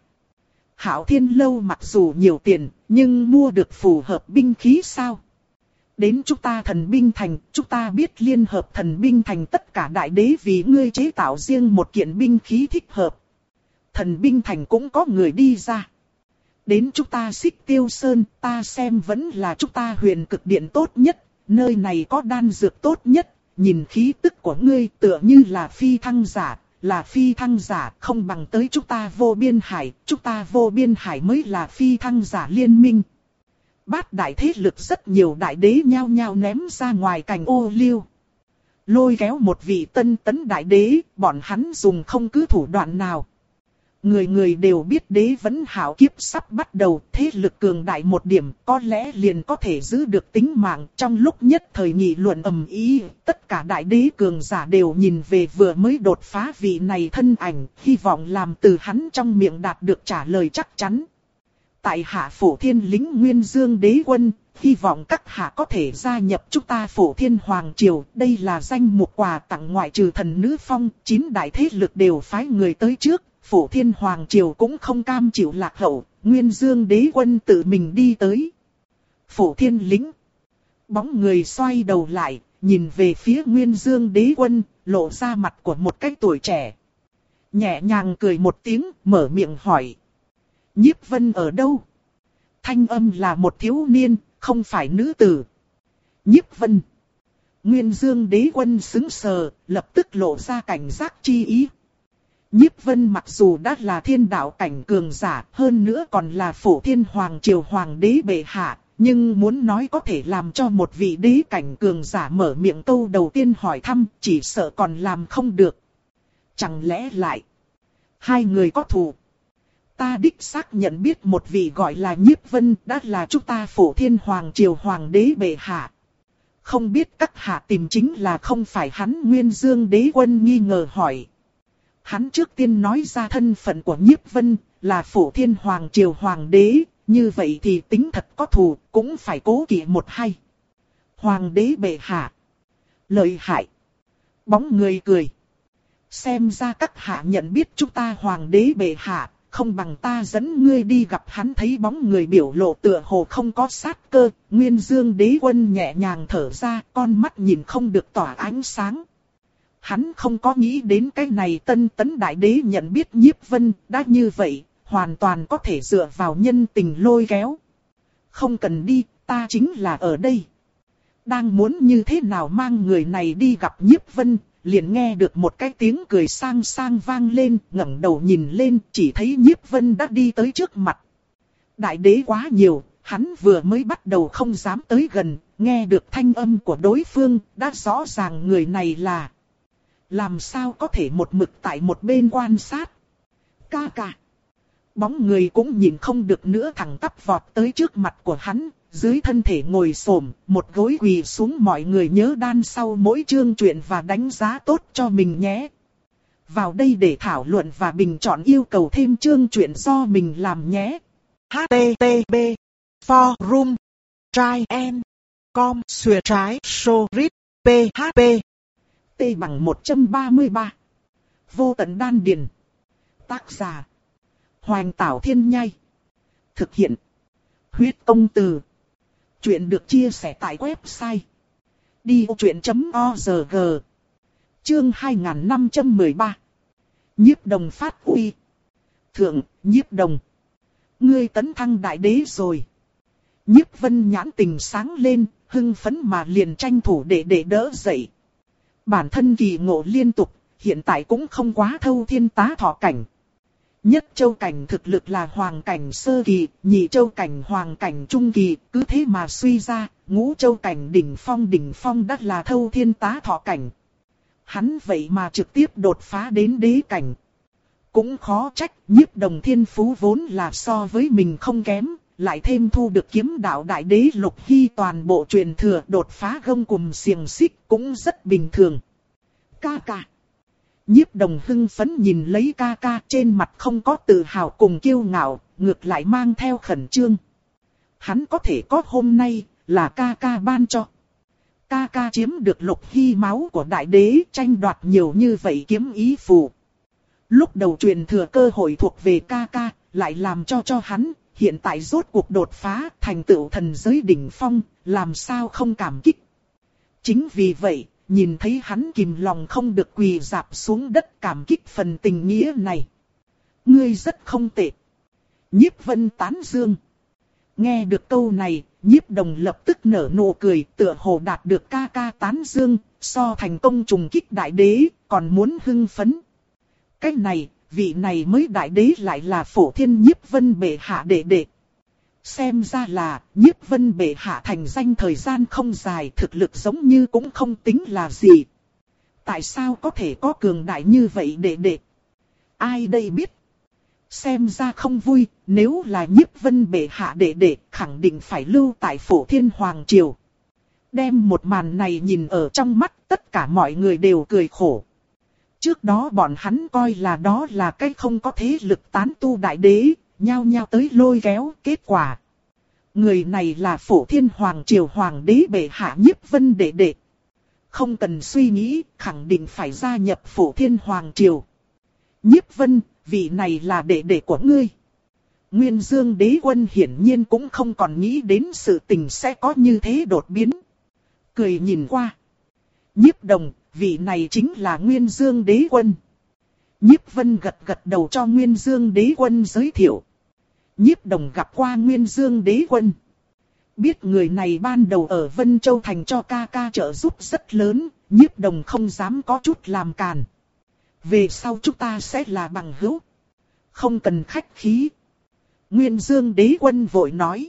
Hạo Thiên lâu mặc dù nhiều tiền, nhưng mua được phù hợp binh khí sao? Đến chúng ta thần binh thành, chúng ta biết liên hợp thần binh thành tất cả đại đế vì ngươi chế tạo riêng một kiện binh khí thích hợp. Thần binh thành cũng có người đi ra. Đến chúng ta Xích Tiêu Sơn, ta xem vẫn là chúng ta Huyền Cực Điện tốt nhất, nơi này có đan dược tốt nhất, nhìn khí tức của ngươi tựa như là phi thăng giả, là phi thăng giả, không bằng tới chúng ta vô biên hải, chúng ta vô biên hải mới là phi thăng giả liên minh. Bát đại thế lực rất nhiều đại đế nhao nhao ném ra ngoài cành ô liu. Lôi kéo một vị tân tấn đại đế, bọn hắn dùng không cứ thủ đoạn nào. Người người đều biết đế vấn hảo kiếp sắp bắt đầu, thế lực cường đại một điểm, có lẽ liền có thể giữ được tính mạng. Trong lúc nhất thời nghị luận ầm ĩ, tất cả đại đế cường giả đều nhìn về vừa mới đột phá vị này thân ảnh, hy vọng làm từ hắn trong miệng đạt được trả lời chắc chắn. Tại hạ Phổ Thiên lính Nguyên Dương đế quân, hy vọng các hạ có thể gia nhập chúng ta Phổ Thiên Hoàng Triều. Đây là danh mục quà tặng ngoại trừ thần nữ phong, chín đại thế lực đều phái người tới trước. Phổ Thiên Hoàng Triều cũng không cam chịu lạc hậu, Nguyên Dương đế quân tự mình đi tới. Phổ Thiên lính. Bóng người xoay đầu lại, nhìn về phía Nguyên Dương đế quân, lộ ra mặt của một cái tuổi trẻ. Nhẹ nhàng cười một tiếng, mở miệng hỏi. Nhiếp Vân ở đâu? Thanh âm là một thiếu niên, không phải nữ tử. Nhiếp Vân. Nguyên Dương đế quân sững sờ, lập tức lộ ra cảnh giác chi ý. Nhiếp Vân mặc dù đã là thiên đạo cảnh cường giả, hơn nữa còn là Phổ Thiên Hoàng Triều Hoàng đế bệ hạ, nhưng muốn nói có thể làm cho một vị đế cảnh cường giả mở miệng câu đầu tiên hỏi thăm, chỉ sợ còn làm không được. Chẳng lẽ lại, hai người có thù? Ta đích xác nhận biết một vị gọi là Nhiếp Vân, đã là chúng ta Phổ Thiên Hoàng Triều Hoàng đế bệ hạ. Không biết các hạ tìm chính là không phải hắn? Nguyên Dương đế quân nghi ngờ hỏi. Hắn trước tiên nói ra thân phận của Nhiếp Vân, là Phổ Thiên Hoàng Triều Hoàng đế, như vậy thì tính thật có thù, cũng phải cố kỵ một hay. Hoàng đế bệ hạ. Lợi hại. Bóng người cười. Xem ra các hạ nhận biết chúng ta Hoàng đế bệ hạ, không bằng ta dẫn ngươi đi gặp hắn. Thấy bóng người biểu lộ tựa hồ không có sát cơ, Nguyên Dương đế quân nhẹ nhàng thở ra, con mắt nhìn không được tỏa ánh sáng. Hắn không có nghĩ đến cái này tân tấn đại đế nhận biết Nhiếp Vân, đã như vậy, hoàn toàn có thể dựa vào nhân tình lôi kéo. Không cần đi, ta chính là ở đây. Đang muốn như thế nào mang người này đi gặp Nhiếp Vân, liền nghe được một cái tiếng cười sang sang vang lên, ngẩng đầu nhìn lên, chỉ thấy Nhiếp Vân đã đi tới trước mặt. Đại đế quá nhiều, hắn vừa mới bắt đầu không dám tới gần, nghe được thanh âm của đối phương, đã rõ ràng người này là... Làm sao có thể một mực tại một bên quan sát? Ca ca. Bóng người cũng nhìn không được nữa, thẳng tắp vọt tới trước mặt của hắn, dưới thân thể ngồi xổm, một gối quỳ xuống. Mọi người nhớ đan sau mỗi chương truyện và đánh giá tốt cho mình nhé. Vào đây để thảo luận và bình chọn yêu cầu thêm chương truyện do mình làm nhé. H T T P Forum Trai Em Com Xuyệt Trái Sorit P H P T bằng một trăm ba mươi ba. Vô tận đan điền. Tác giả Hoành Tảo Thiên Nhai. Thực hiện Huyết Công Từ. Chuyện được chia sẻ tại website đi ô chuyện chấm org. Chương hai nghìn năm trăm mười ba. Nhiếp Đồng phát uy. Thượng, Nhiếp Đồng, ngươi tấn thăng đại đế rồi. Nhiếp Vân nhãn tình sáng lên, hưng phấn mà liền tranh thủ để để đỡ dậy. Bản thân kỳ ngộ liên tục, hiện tại cũng không quá thâu thiên tá thọ cảnh. Nhất châu cảnh thực lực là hoàng cảnh sơ kỳ, nhị châu cảnh hoàng cảnh trung kỳ, cứ thế mà suy ra, ngũ châu cảnh đỉnh phong đỉnh phong đắt là thâu thiên tá thọ cảnh. Hắn vậy mà trực tiếp đột phá đến đế cảnh. Cũng khó trách, Nhiếp Đồng thiên phú vốn là so với mình không kém, lại thêm thu được kiếm đạo đại đế Lục Hy toàn bộ truyền thừa, đột phá gông cùm xiềng xích cũng rất bình thường. Ca ca. Nhiếp Đồng hưng phấn nhìn lấy ca ca, trên mặt không có tự hào cùng kiêu ngạo, ngược lại mang theo khẩn trương. Hắn có thể có hôm nay, là ca ca ban cho. Ca ca chiếm được Lục Hy máu của đại đế, tranh đoạt nhiều như vậy kiếm ý phù. Lúc đầu truyền thừa cơ hội thuộc về ca ca, lại làm cho cho hắn, hiện tại rốt cuộc đột phá thành tựu thần giới đỉnh phong, làm sao không cảm kích. Chính vì vậy, nhìn thấy hắn kìm lòng không được quỳ rạp xuống đất cảm kích phần tình nghĩa này. Ngươi rất không tệ. Nhiếp Vân tán dương. Nghe được câu này, Nhiếp Đồng lập tức nở nụ cười, tựa hồ đạt được ca ca tán dương, so thành công trùng kích đại đế, còn muốn hưng phấn. cái này, vị này mới đại đế lại là Phổ Thiên Nhiếp Vân bệ hạ đệ đệ. Xem ra là, Nhiếp Vân bệ hạ thành danh thời gian không dài, thực lực giống như cũng không tính là gì. Tại sao có thể có cường đại như vậy đệ đệ? Ai đây biết? Xem ra không vui, nếu là Nhiếp Vân bệ hạ đệ đệ, khẳng định phải lưu tại Phổ Thiên Hoàng Triều. Đem một màn này nhìn ở trong mắt, tất cả mọi người đều cười khổ. Trước đó bọn hắn coi là đó là cái không có thế lực tán tu đại đế, nhao nhao tới lôi kéo, kết quả. Người này là Phổ Thiên Hoàng Triều Hoàng đế bệ hạ Nhiếp Vân đệ đệ. Không cần suy nghĩ, khẳng định phải gia nhập Phổ Thiên Hoàng Triều. Nhiếp Vân, vị này là đệ đệ của ngươi. Nguyên Dương đế quân hiển nhiên cũng không còn nghĩ đến sự tình sẽ có như thế đột biến. Cười nhìn qua. Nhiếp Đồng, vị này chính là Nguyên Dương đế quân. Nhiếp Vân gật gật đầu cho Nguyên Dương đế quân giới thiệu. Nhiếp Đồng gặp qua Nguyên Dương đế quân. Biết người này ban đầu ở Vân Châu Thành cho ca ca trợ giúp rất lớn, Nhiếp Đồng không dám có chút làm càn. Về sau chúng ta sẽ là bằng hữu. Không cần khách khí. Nguyên Dương đế quân vội nói.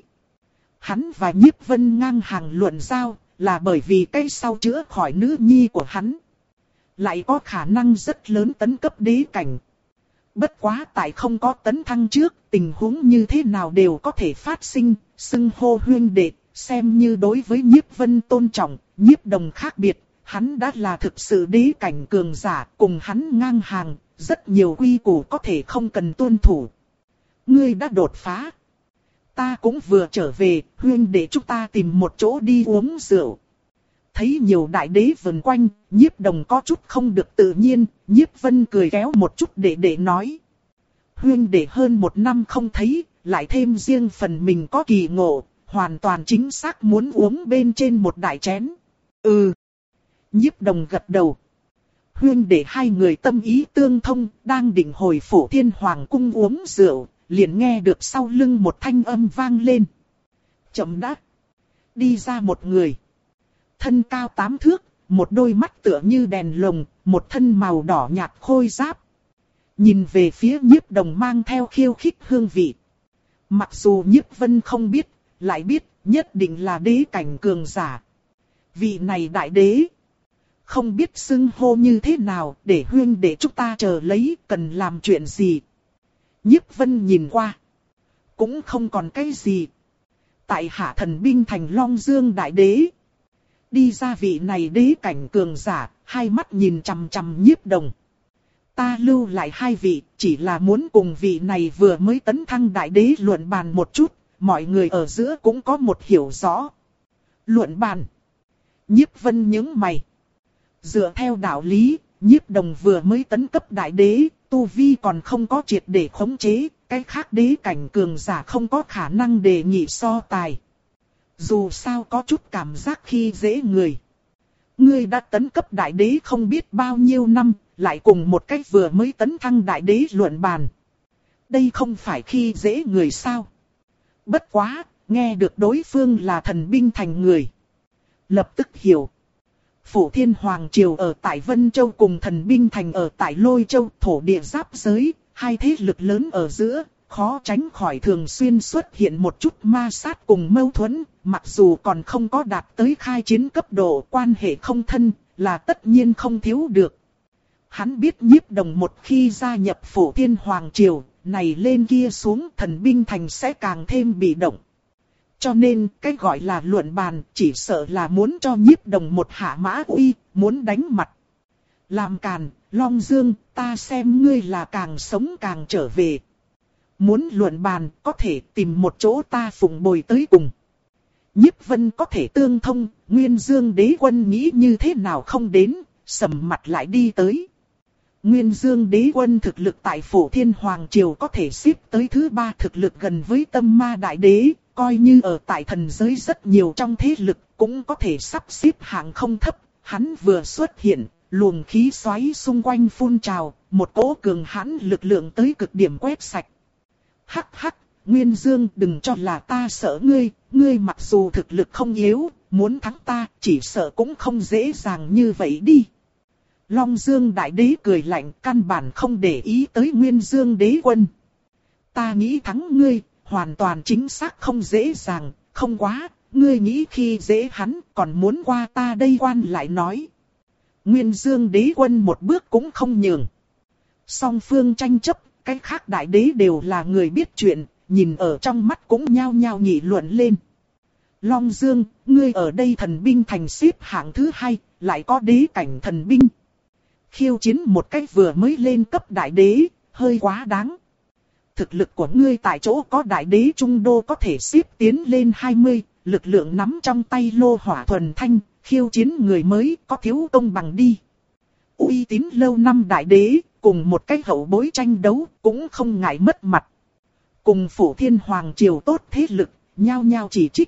Hắn và Nhiếp Vân ngang hàng luận giao, là bởi vì cái sau chữa khỏi nữ nhi của hắn. Lại có khả năng rất lớn tấn cấp đế cảnh. Bất quá tại không có tấn thăng trước, tình huống như thế nào đều có thể phát sinh, xưng hô huyên đệ, xem như đối với Nhiếp Vân tôn trọng, Nhiếp Đồng khác biệt, hắn đã là thực sự đế cảnh cường giả, cùng hắn ngang hàng, rất nhiều quy củ có thể không cần tuân thủ. Ngươi đã đột phá. Ta cũng vừa trở về, huyên đệ chúng ta tìm một chỗ đi uống rượu. Thấy nhiều đại đế vần quanh, Nhiếp Đồng có chút không được tự nhiên, Nhiếp Vân cười kéo một chút để để nói. Huyên đệ hơn một năm không thấy, lại thêm riêng phần mình có kỳ ngộ, hoàn toàn chính xác muốn uống bên trên một đại chén. Ừ. Nhiếp Đồng gật đầu. Huyên đệ hai người tâm ý tương thông, đang định hồi Phổ Thiên Hoàng cung uống rượu, liền nghe được sau lưng một thanh âm vang lên. Chậm đã. Đi ra một người. Thân cao tám thước, một đôi mắt tựa như đèn lồng, một thân màu đỏ nhạt khôi giáp. Nhìn về phía Nhiếp Đồng mang theo khiêu khích hương vị. Mặc dù Nhiếp Vân không biết, lại biết nhất định là đế cảnh cường giả. Vị này đại đế. Không biết xưng hô như thế nào, để huyên để chúng ta chờ lấy, cần làm chuyện gì. Nhiếp Vân nhìn qua. Cũng không còn cái gì. Tại hạ thần binh thành Long Dương đại đế. Đi ra vị này đế cảnh cường giả, hai mắt nhìn chằm chằm Nhiếp Đồng. Ta lưu lại hai vị, chỉ là muốn cùng vị này vừa mới tấn thăng đại đế luận bàn một chút, mọi người ở giữa cũng có một hiểu rõ. Luận bàn. Nhiếp Vân nhướng mày. Dựa theo đạo lý, Nhiếp Đồng vừa mới tấn cấp đại đế, tu vi còn không có triệt để khống chế, cái khác đế cảnh cường giả không có khả năng đề nghị so tài. Dù sao có chút cảm giác khi dễ người. Ngươi đã tấn cấp đại đế không biết bao nhiêu năm, lại cùng một cách vừa mới tấn thăng đại đế luận bàn. Đây không phải khi dễ người sao? Bất quá, nghe được đối phương là thần binh thành người. Lập tức hiểu. Phổ Thiên Hoàng Triều ở tại Vân Châu cùng thần binh thành ở tại Lôi Châu, thổ địa giáp giới, hai thế lực lớn ở giữa, khó tránh khỏi thường xuyên xuất hiện một chút ma sát cùng mâu thuẫn, mặc dù còn không có đạt tới khai chiến cấp độ, quan hệ không thân, là tất nhiên không thiếu được. Hắn biết Nhiếp Đồng một khi gia nhập Phổ Thiên Hoàng Triều, này lên kia xuống thần binh thành sẽ càng thêm bị động. Cho nên, cái gọi là luận bàn, chỉ sợ là muốn cho Nhiếp Đồng một hạ mã uy, muốn đánh mặt. Làm càn, Long Dương, ta xem ngươi là càng sống càng trở về. Muốn luận bàn, có thể tìm một chỗ ta phụng bồi tới cùng. Nhiếp Vân có thể tương thông, Nguyên Dương đế quân nghĩ như thế nào không đến, sầm mặt lại đi tới. Nguyên Dương đế quân thực lực tại Phổ Thiên Hoàng Triều có thể xếp tới thứ ba thực lực gần với Tâm Ma Đại Đế, coi như ở tại thần giới rất nhiều trong thế lực, cũng có thể sắp xếp hạng không thấp. Hắn vừa xuất hiện, luồng khí xoáy xung quanh phun trào, một cỗ cường hãn lực lượng tới cực điểm quét sạch. Hắc hắc, Nguyên Dương đừng cho là ta sợ ngươi, ngươi mặc dù thực lực không yếu, muốn thắng ta, chỉ sợ cũng không dễ dàng như vậy đi. Long Dương Đại Đế cười lạnh, căn bản không để ý tới Nguyên Dương Đế Quân. Ta nghĩ thắng ngươi, hoàn toàn chính xác không dễ dàng, không quá, ngươi nghĩ khi dễ hắn còn muốn qua ta đây quan lại nói. Nguyên Dương Đế Quân một bước cũng không nhường. Song phương tranh chấp, cái khác đại đế đều là người biết chuyện, nhìn ở trong mắt cũng nhao nhao nghị luận lên. Long Dương, ngươi ở đây thần binh thành xếp hạng thứ hai, lại có đế cảnh thần binh. Khiêu chiến một cách vừa mới lên cấp đại đế, hơi quá đáng. Thực lực của ngươi tại chỗ có đại đế trung đô có thể xếp tiến lên hai mươi, lực lượng nắm trong tay lô hỏa thuần thanh, khiêu chiến người mới có thiếu công bằng đi. Uy tín lâu năm đại đế, cùng một cái hậu bối tranh đấu, cũng không ngại mất mặt. Cùng Phủ Thiên Hoàng triều tốt thế lực, nhao nhao chỉ trích.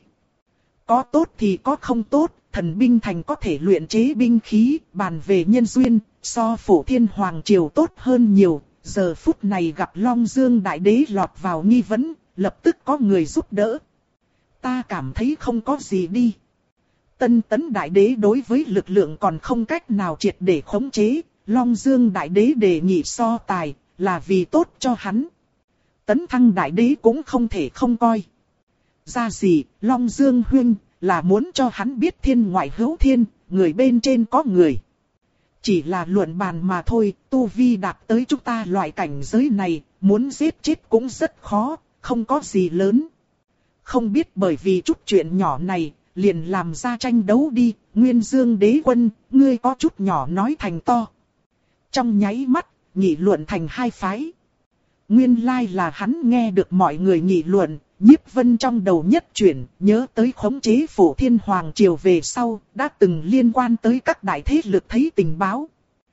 Có tốt thì có không tốt, thần binh thành có thể luyện chế binh khí, bàn về nhân duyên, so Phủ Thiên Hoàng triều tốt hơn nhiều. Giờ phút này gặp Long Dương Đại Đế lọt vào nghi vấn, lập tức có người giúp đỡ. Ta cảm thấy không có gì đi. Tân Tấn Đại Đế đối với lực lượng còn không cách nào triệt để khống chế, Long Dương Đại Đế đề nghị so tài, là vì tốt cho hắn. Tấn Thăng Đại Đế cũng không thể không coi ra gì, Long Dương huynh, là muốn cho hắn biết thiên ngoại hữu thiên, người bên trên có người. Chỉ là luận bàn mà thôi, tu vi đạt tới chúng ta loại cảnh giới này, muốn giết chết cũng rất khó, không có gì lớn. Không biết bởi vì chút chuyện nhỏ này, liền làm ra tranh đấu đi, Nguyên Dương Đế Quân, ngươi có chút nhỏ nói thành to. Trong nháy mắt, nghị luận thành hai phái. Nguyên lai là hắn nghe được mọi người nghị luận, Nhiếp Vân trong đầu nhất chuyển, nhớ tới khống chế Phủ Thiên Hoàng triều về sau, đã từng liên quan tới các đại thế lực thấy tình báo.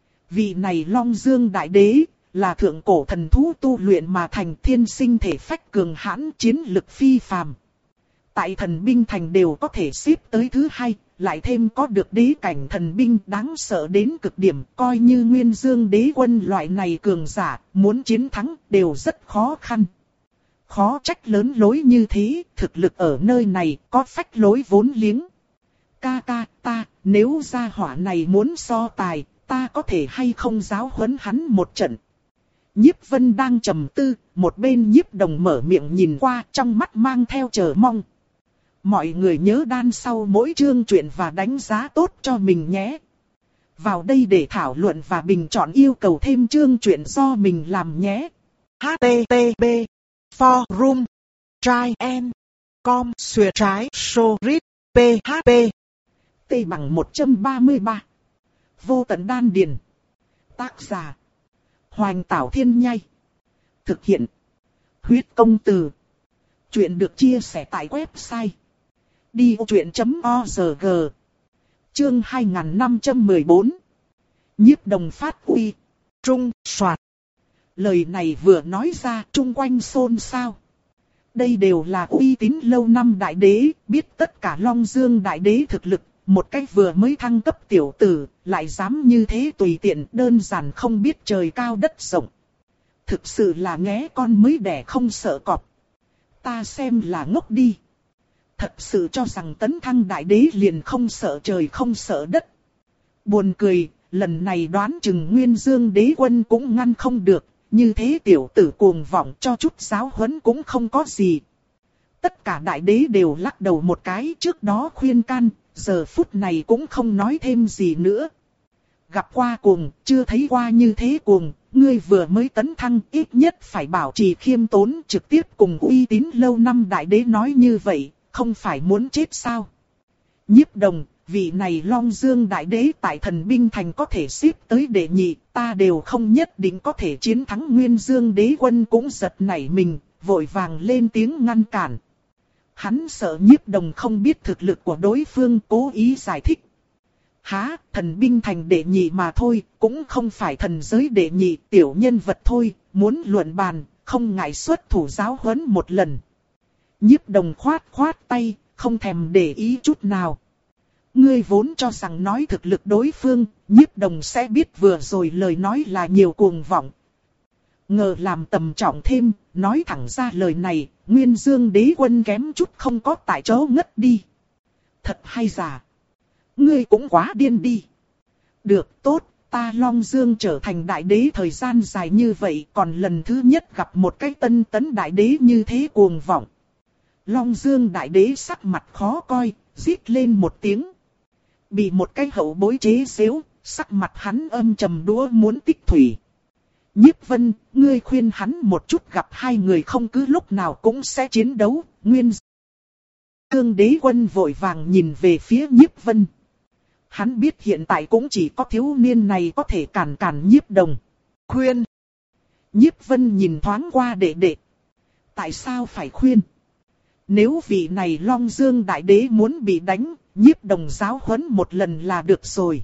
Vị này Long Dương Đại Đế, là thượng cổ thần thú tu luyện mà thành thiên sinh thể phách cường hãn chiến lực phi phàm. Tại thần binh thành đều có thể xếp tới thứ hai, lại thêm có được đế cảnh thần binh đáng sợ đến cực điểm, coi như Nguyên Dương Đế Quân loại này cường giả, muốn chiến thắng đều rất khó khăn. Khó trách lớn lối như thế, thực lực ở nơi này có phách lối vốn liếng. Ca ca ta, nếu gia hỏa này muốn so tài, ta có thể hay không giáo huấn hắn một trận. Nhiếp Vân đang trầm tư, một bên Nhiếp Đồng mở miệng nhìn qua, trong mắt mang theo chờ mong. Mọi người nhớ đan sau mỗi chương truyện và đánh giá tốt cho mình nhé. Vào đây để thảo luận và bình chọn yêu cầu thêm chương truyện do mình làm nhé. hát tê tê pê Forum Try and Com Xuyệt trái Sorit pê hát pê T bằng một trăm ba mươi ba Vô tận đan điền. Tác giả Hoành Tảo Thiên Nhai. Thực hiện Huyết Công Từ. Chuyện được chia sẻ tại website đi ô chuyện chấm org. Chương hai nghìn năm trăm mười bốn. Nhiếp Đồng phát uy. Trung soạt. Lời này vừa nói ra, chung quanh xôn xao. Đây đều là uy tín lâu năm đại đế, biết tất cả Long Dương Đại Đế thực lực, một cách vừa mới thăng cấp tiểu tử, lại dám như thế tùy tiện, đơn giản không biết trời cao đất rộng. Thực sự là nghé con mới đẻ không sợ cọp. Ta xem là ngốc đi. Thật sự cho rằng tấn thăng đại đế liền không sợ trời không sợ đất. Buồn cười, lần này đoán chừng Nguyên Dương Đế Quân cũng ngăn không được, như thế tiểu tử cuồng vọng cho chút giáo huấn cũng không có gì. Tất cả đại đế đều lắc đầu một cái, trước đó khuyên can, giờ phút này cũng không nói thêm gì nữa. Gặp qua cuồng, chưa thấy qua như thế cuồng, ngươi vừa mới tấn thăng, ít nhất phải bảo trì khiêm tốn, trực tiếp cùng uy tín lâu năm đại đế nói như vậy, không phải muốn chết sao? Nhiếp Đồng, vị này Long Dương Đại Đế tại thần binh thành có thể xếp tới đệ nhị, ta đều không nhất định có thể chiến thắng Nguyên Dương Đế Quân cũng giật nảy mình, vội vàng lên tiếng ngăn cản. Hắn sợ Nhiếp Đồng không biết thực lực của đối phương, cố ý giải thích. Há, thần binh thành đệ nhị mà thôi, cũng không phải thần giới đệ nhị, tiểu nhân vật thôi, muốn luận bàn, không ngại xuất thủ giáo huấn một lần. Nhiếp Đồng khoát khoát tay, không thèm để ý chút nào. Ngươi vốn cho rằng nói thực lực đối phương, Nhiếp Đồng sẽ biết vừa rồi lời nói là nhiều cuồng vọng. Ngờ làm tầm trọng thêm, nói thẳng ra lời này, Nguyên Dương Đế Quân kém chút không có tại chỗ ngất đi. Thật hay giả. Ngươi cũng quá điên đi. Được tốt, ta Long Dương trở thành đại đế thời gian dài như vậy, còn lần thứ nhất gặp một cái tân tấn đại đế như thế cuồng vọng. Long Dương đại đế sắc mặt khó coi, rít lên một tiếng. Bị một cái hậu bối chế giễu, sắc mặt hắn âm trầm đũa muốn tích thủy. Nhiếp Vân, ngươi khuyên hắn một chút, gặp hai người không cứ lúc nào cũng sẽ chiến đấu, nguyên. Dương đế quân vội vàng nhìn về phía Nhiếp Vân. Hắn biết hiện tại cũng chỉ có thiếu niên này có thể cản cản Nhiếp Đồng. Khuyên. Nhiếp Vân nhìn thoáng qua đệ đệ. Tại sao phải khuyên? Nếu vị này Long Dương đại đế muốn bị đánh, Nhiếp Đồng giáo huấn một lần là được rồi.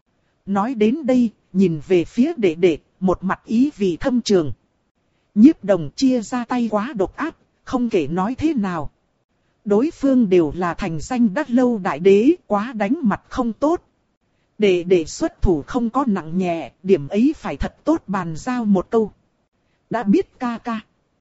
Nói đến đây, nhìn về phía đệ đệ, một mặt ý vị thâm trường. Nhiếp Đồng chia ra tay quá độc ác, không kể nói thế nào. Đối phương đều là thành danh đắt lâu đại đế, quá đánh mặt không tốt. Để để xuất thủ không có nặng nhẹ, điểm ấy phải thật tốt bàn giao một câu. Đã biết ca ca.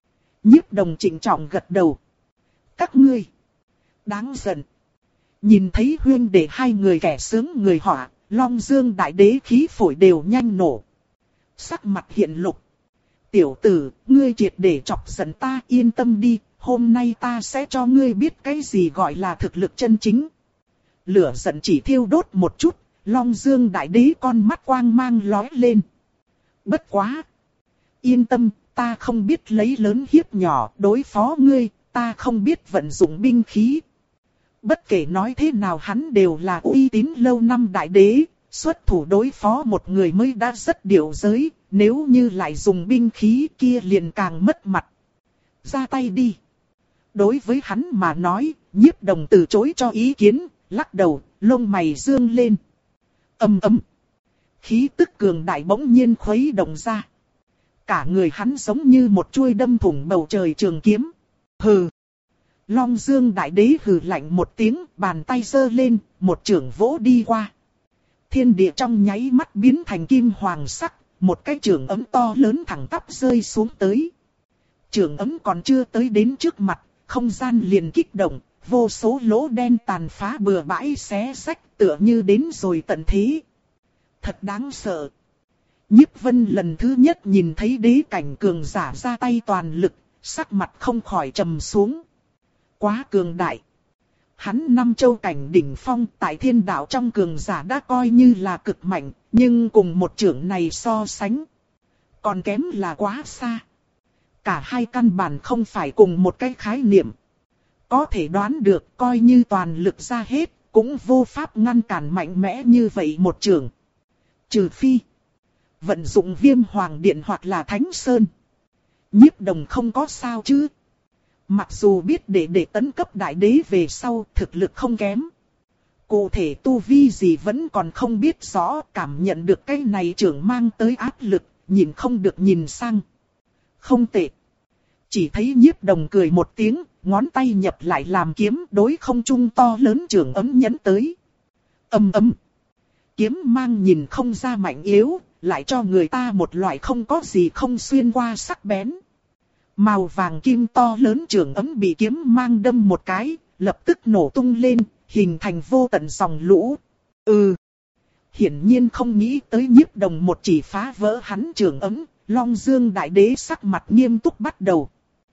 Nhiếp Đồng trịnh trọng gật đầu. Các ngươi. Đáng giận. Nhìn thấy huyên đệ hai người kẻ sướng người họa, Long Dương đại đế khí phổi đều nhanh nổ. Sắc mặt hiện lục. Tiểu tử, ngươi triệt để chọc giận ta, yên tâm đi. Hôm nay ta sẽ cho ngươi biết cái gì gọi là thực lực chân chính. Lửa giận chỉ thiêu đốt một chút, Long Dương đại đế con mắt quang mang lóe lên. Bất quá. Yên tâm, ta không biết lấy lớn hiếp nhỏ đối phó ngươi, ta không biết vận dụng binh khí. Bất kể nói thế nào hắn đều là uy tín lâu năm đại đế, xuất thủ đối phó một người mới đã rất điệu giới, nếu như lại dùng binh khí kia liền càng mất mặt. Ra tay đi. Đối với hắn mà nói, Nhiếp Đồng từ chối cho ý kiến, lắc đầu, lông mày dương lên. Ầm ầm. Khí tức cường đại bỗng nhiên khuấy động ra. Cả người hắn giống như một chuôi đâm thủng bầu trời trường kiếm. Hừ. Long Dương đại đế hừ lạnh một tiếng, bàn tay giơ lên, một chưởng vỗ đi qua. Thiên địa trong nháy mắt biến thành kim hoàng sắc, một cái chưởng ấm to lớn thẳng tắp rơi xuống tới. Chưởng ấm còn chưa tới đến trước mặt, không gian liền kích động, vô số lỗ đen tàn phá bừa bãi xé rách, tựa như đến rồi tận thế. Thật đáng sợ. Nhiếp Vân lần thứ nhất nhìn thấy đế cảnh cường giả ra tay toàn lực, sắc mặt không khỏi trầm xuống. Quá cường đại. Hắn năm châu cảnh đỉnh phong tại thiên đạo trong cường giả đã coi như là cực mạnh, nhưng cùng một chưởng này so sánh, còn kém là quá xa. Cả hai căn bản không phải cùng một cái khái niệm. Có thể đoán được coi như toàn lực ra hết, cũng vô pháp ngăn cản mạnh mẽ như vậy một chưởng. Trừ phi vận dụng Viêm Hoàng Điện hoặc là Thánh Sơn. Nhiếp Đồng không có sao chứ. Mặc dù biết để để tấn cấp đại đế về sau thực lực không kém. Cụ thể tu vi gì vẫn còn không biết rõ, cảm nhận được cái này trưởng mang tới áp lực, nhìn không được nhìn sang. Không tệ. Chỉ thấy Nhiếp Đồng cười một tiếng, ngón tay nhập lại làm kiếm đối không trung to lớn trưởng ấm nhấn tới. Ầm ầm. Kiếm mang nhìn không ra mạnh yếu, lại cho người ta một loại không có gì không xuyên qua sắc bén. Màu vàng kim to lớn trường ấm bị kiếm mang đâm một cái, lập tức nổ tung lên, hình thành vô tận dòng lũ. Ừ. Hiển nhiên không nghĩ tới Nhiếp Đồng một chỉ phá vỡ hắn trường ấm, Long Dương đại đế sắc mặt nghiêm túc bắt đầu.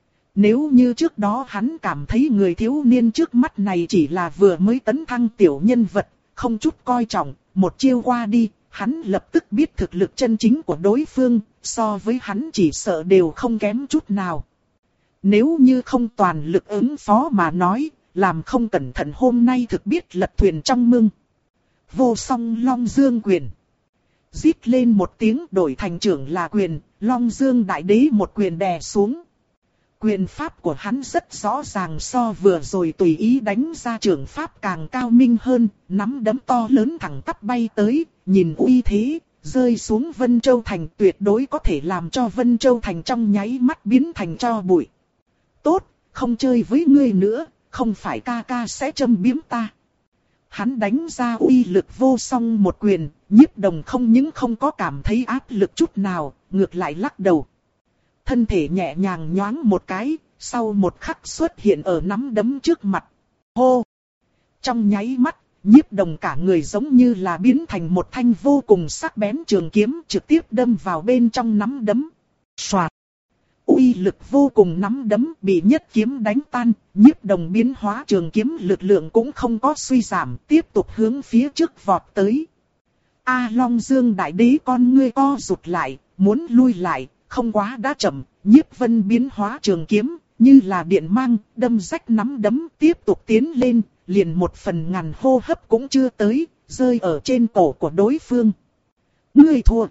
Nếu như trước đó hắn cảm thấy người thiếu niên trước mắt này chỉ là vừa mới tấn thăng tiểu nhân vật, không chút coi trọng, một chiêu qua đi, hắn lập tức biết thực lực chân chính của đối phương, so với hắn chỉ sợ đều không kém chút nào. Nếu như không toàn lực ứng phó mà nói, làm không cẩn thận hôm nay thực biết lật thuyền trong mương. Vô song Long Dương quyền. Rít lên một tiếng đổi thành trưởng là quyền, Long Dương đại đế một quyền đè xuống. Quyền pháp của hắn rất rõ ràng so vừa rồi tùy ý đánh ra trưởng pháp càng cao minh hơn, nắm đấm to lớn thẳng tắp bay tới, nhìn uy thế, rơi xuống Vân Châu Thành tuyệt đối có thể làm cho Vân Châu Thành trong nháy mắt biến thành tro bụi. Tốt, không chơi với ngươi nữa, không phải ca ca sẽ châm biếm ta. Hắn đánh ra uy lực vô song một quyền, Nhiếp Đồng không những không có cảm thấy áp lực chút nào, ngược lại lắc đầu. Thân thể nhẹ nhàng nhoáng một cái, sau một khắc xuất hiện ở nắm đấm trước mặt. Hô! Trong nháy mắt, Nhiếp Đồng cả người giống như là biến thành một thanh vô cùng sắc bén trường kiếm trực tiếp đâm vào bên trong nắm đấm. Soạt! Uy lực vô cùng nắm đấm bị nhất kiếm đánh tan, Nhiếp Đồng biến hóa trường kiếm lực lượng cũng không có suy giảm, tiếp tục hướng phía trước vọt tới. A Long Dương Đại Đế con ngươi co rụt lại, muốn lui lại, không quá đã chậm, Nhiếp Vân biến hóa trường kiếm, như là điện mang, đâm rách nắm đấm, tiếp tục tiến lên, liền một phần ngàn hô hấp cũng chưa tới, rơi ở trên cổ của đối phương. Ngươi thua.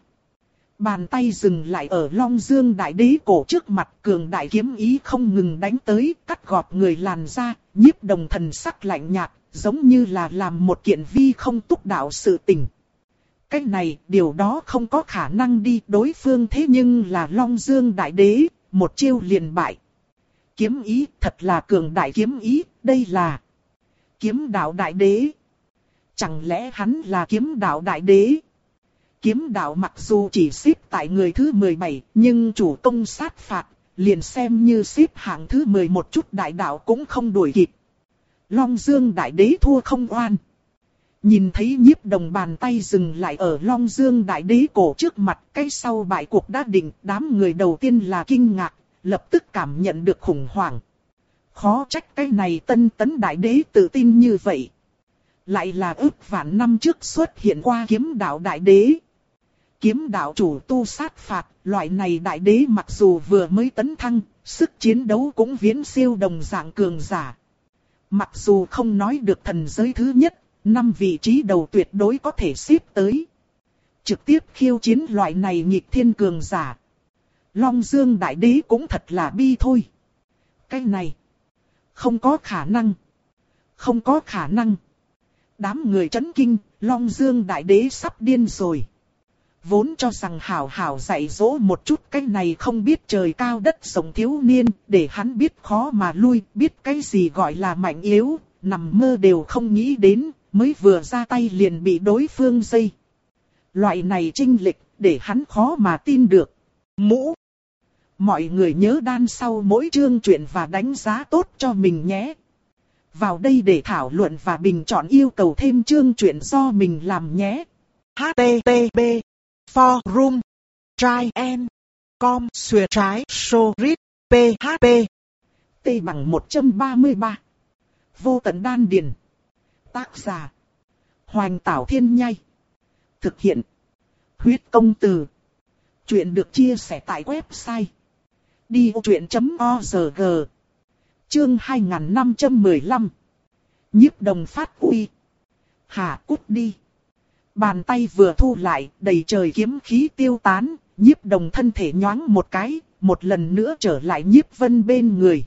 Bàn tay dừng lại ở Long Dương Đại Đế cổ trước mặt, cường đại kiếm ý không ngừng đánh tới, cắt gọt người làn ra, Nhiếp Đồng thần sắc lạnh nhạt, giống như là làm một kiện vi không túc đạo sự tình. Cái này, điều đó không có khả năng đi, đối phương thế nhưng là Long Dương Đại Đế, một chiêu liền bại. Kiếm ý, thật là cường đại kiếm ý, đây là Kiếm Đạo Đại Đế. Chẳng lẽ hắn là Kiếm Đạo Đại Đế? Kiếm đạo mặc dù chỉ xếp tại người thứ mười bảy, nhưng chủ công sát phạt, liền xem như xếp hạng thứ mười một chút đại đạo cũng không đuổi kịp. Long Dương Đại Đế thua không oan. Nhìn thấy Nhiếp Đồng bàn tay dừng lại ở Long Dương Đại Đế cổ trước mặt, cái sau bại cuộc đã định, đám người đầu tiên là kinh ngạc, lập tức cảm nhận được khủng hoảng. Khó trách cái này Tân Tấn Đại Đế tự tin như vậy. Lại là ước vạn năm trước xuất hiện qua Kiếm Đạo Đại Đế. Kiếm đạo chủ tu sát phạt, loại này Đại Đế mặc dù vừa mới tấn thăng, sức chiến đấu cũng viễn siêu đồng dạng cường giả. Mặc dù không nói được thần giới thứ nhất, năm vị trí đầu tuyệt đối có thể xếp tới. Trực tiếp khiêu chiến loại này nghịch thiên cường giả. Long Dương Đại Đế cũng thật là bi thôi. Cái này, không có khả năng. Không có khả năng. Đám người chấn kinh, Long Dương Đại Đế sắp điên rồi. Vốn cho rằng hảo hảo dạy dỗ một chút cái này không biết trời cao đất rộng thiếu niên, để hắn biết khó mà lui, biết cái gì gọi là mạnh yếu, nằm mơ đều không nghĩ đến, mới vừa ra tay liền bị đối phương dây. Loại này chênh lệch, để hắn khó mà tin được. Mũ. Mọi người nhớ đan sau mỗi chương truyện và đánh giá tốt cho mình nhé. Vào đây để thảo luận và bình chọn yêu cầu thêm chương truyện do mình làm nhé. H T T P Forum Try and Com Xuyệt trái Sorit P H P T bằng một trăm ba mươi ba. Vô tận đan điền. Tác giả Hoành Tảo Thiên Nhai. Thực hiện Huyết Công Từ. Chuyện được chia sẻ tại website đi ô truyện chấm org. Chương hai nghìn năm trăm mười lăm. Nhiếp Đồng phát uy. Hạ cút đi. Bàn tay vừa thu lại, đầy trời kiếm khí tiêu tán, Nhiếp Đồng thân thể nhoáng một cái, một lần nữa trở lại Nhiếp Vân bên người.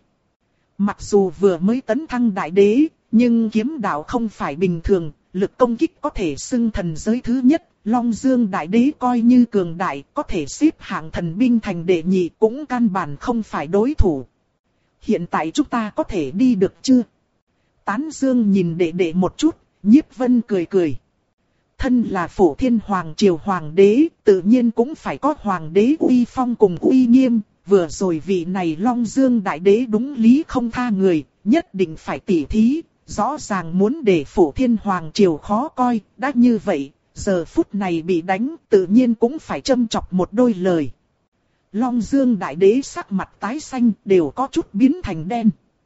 Mặc dù vừa mới tấn thăng đại đế, nhưng kiếm đạo không phải bình thường, lực công kích có thể xưng thần giới thứ nhất, Long Dương Đại Đế coi như cường đại, có thể xếp hạng thần binh thành đệ nhị cũng căn bản không phải đối thủ. Hiện tại chúng ta có thể đi được chưa? Tán Dương nhìn đệ đệ một chút, Nhiếp Vân cười cười. Thân là Phổ Thiên Hoàng Triều Hoàng đế, tự nhiên cũng phải có Hoàng đế uy phong cùng uy nghiêm. Vừa rồi vị này Long Dương Đại Đế đúng lý không tha người, nhất định phải tỉ thí, rõ ràng muốn để Phổ Thiên Hoàng Triều khó coi, đã như vậy, giờ phút này bị đánh, tự nhiên cũng phải châm chọc một đôi lời. Long Dương Đại Đế sắc mặt tái xanh, đều có chút biến thành đen.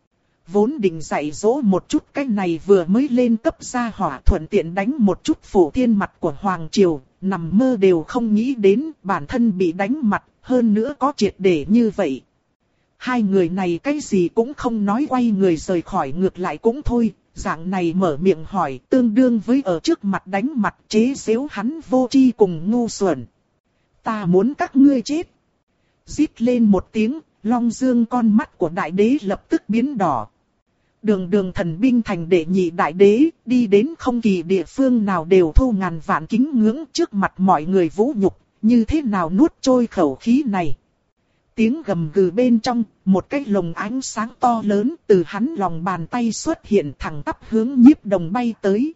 Vốn định dạy dỗ một chút cái này vừa mới lên cấp gia hỏa thuận tiện đánh một chút Phổ Thiên mặt của Hoàng Triều, nằm mơ đều không nghĩ đến bản thân bị đánh mặt, hơn nữa có triệt để như vậy. Hai người này cái gì cũng không nói, quay người rời khỏi, ngược lại cũng thôi, dạng này mở miệng hỏi tương đương với ở trước mặt đánh mặt, chế giễu hắn vô tri cùng ngu xuẩn. Ta muốn các ngươi chết. Rít lên một tiếng, Long Dương con mắt của đại đế lập tức biến đỏ. Đường đường thần binh thành đệ nhị đại đế, đi đến không kỳ địa phương nào đều thu ngàn vạn kính ngưỡng, trước mặt mọi người vũ nhục, như thế nào nuốt trôi khẩu khí này. Tiếng gầm gừ bên trong, một cái lồng ánh sáng to lớn từ hắn lòng bàn tay xuất hiện, thẳng tắp hướng Nhiếp Đồng bay tới.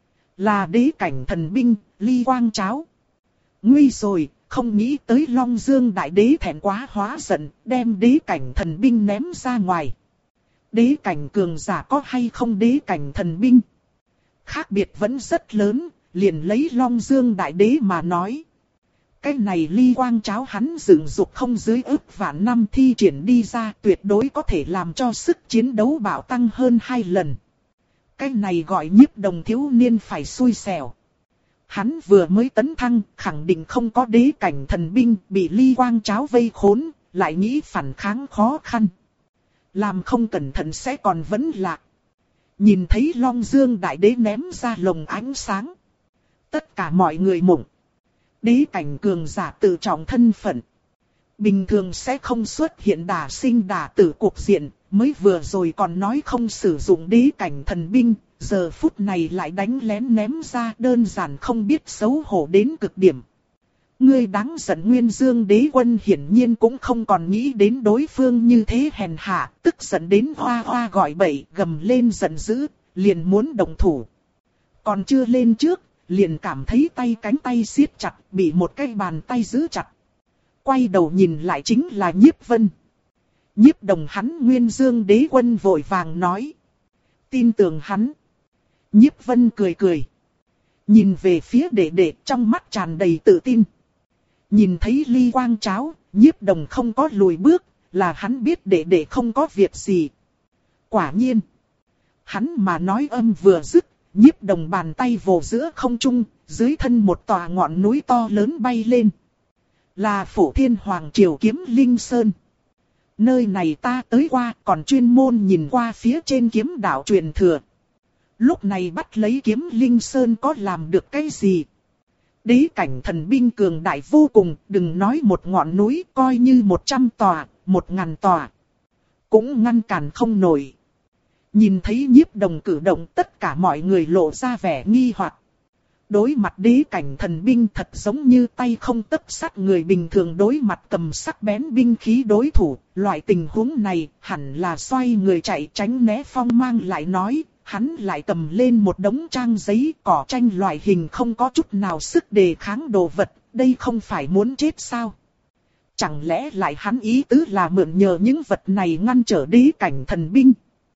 Là đế cảnh thần binh, ly quang cháo. Nguy rồi, không nghĩ tới Long Dương Đại Đế thẹn quá hóa giận, đem đế cảnh thần binh ném ra ngoài. Đế cảnh cường giả có hay không đế cảnh thần binh? khác biệt vẫn rất lớn, liền lấy Long Dương Đại Đế mà nói. Cái này ly quang cháo hắn dựng dục không dưới ức vạn năm thi triển đi ra, tuyệt đối có thể làm cho sức chiến đấu bạo tăng hơn hai lần. Cái này gọi Nhiếp Đồng thiếu niên phải xui xẻo. Hắn vừa mới tấn thăng, khẳng định không có đế cảnh thần binh, bị ly quang cháo vây khốn, lại nghĩ phản kháng khó khăn. Làm không cẩn thận sẽ còn vẫn lạc. Nhìn thấy Long Dương Đại Đế ném ra lồng ánh sáng. Tất cả mọi người mộng. Đế cảnh cường giả tự trọng thân phận. Bình thường sẽ không xuất hiện đả sinh đả tử cuộc diện, mới vừa rồi còn nói không sử dụng đế cảnh thần binh, giờ phút này lại đánh lén ném ra, đơn giản không biết xấu hổ đến cực điểm. Ngươi đáng giận Nguyên Dương Đế Quân hiển nhiên cũng không còn nghĩ đến đối phương như thế hèn hạ, tức giận đến hoa hoa gọi bậy, gầm lên giận dữ, liền muốn động thủ. Còn chưa lên trước, liền cảm thấy tay cánh tay siết chặt, bị một cái bàn tay giữ chặt. Quay đầu nhìn lại chính là Nhiếp Vân. Nhiếp Đồng hắn Nguyên Dương Đế Quân vội vàng nói. Tin tưởng hắn. Nhiếp Vân cười cười. Nhìn về phía đệ đệ trong mắt tràn đầy tự tin. Nhìn thấy ly quang cháo, Nhiếp Đồng không có lùi bước, là hắn biết đệ đệ không có việc gì. Quả nhiên. Hắn mà nói âm vừa dứt, Nhiếp Đồng bàn tay vồ giữa không trung, dưới thân một tòa ngọn núi to lớn bay lên. Là Phổ Thiên Hoàng Triều Kiếm Linh Sơn. Nơi này ta tới qua, còn chuyên môn nhìn qua phía trên kiếm đạo truyền thừa. Lúc này bắt lấy Kiếm Linh Sơn có làm được cái gì? Đế cảnh thần binh cường đại vô cùng, đừng nói một ngọn núi, coi như một trăm tòa, một ngàn tòa. Cũng ngăn cản không nổi. Nhìn thấy Nhiếp Đồng cử động, tất cả mọi người lộ ra vẻ nghi hoặc. Đối mặt đế cảnh thần binh thật giống như tay không tấc sắt, người bình thường đối mặt cầm sắc bén binh khí đối thủ. Loại tình huống này hẳn là xoay người chạy tránh né phong mang, lại nói, hắn lại cầm lên một đống trang giấy cỏ tranh loại hình không có chút nào sức đề kháng đồ vật, đây không phải muốn chết sao? Chẳng lẽ lại hắn ý tứ là mượn nhờ những vật này ngăn trở đế cảnh thần binh?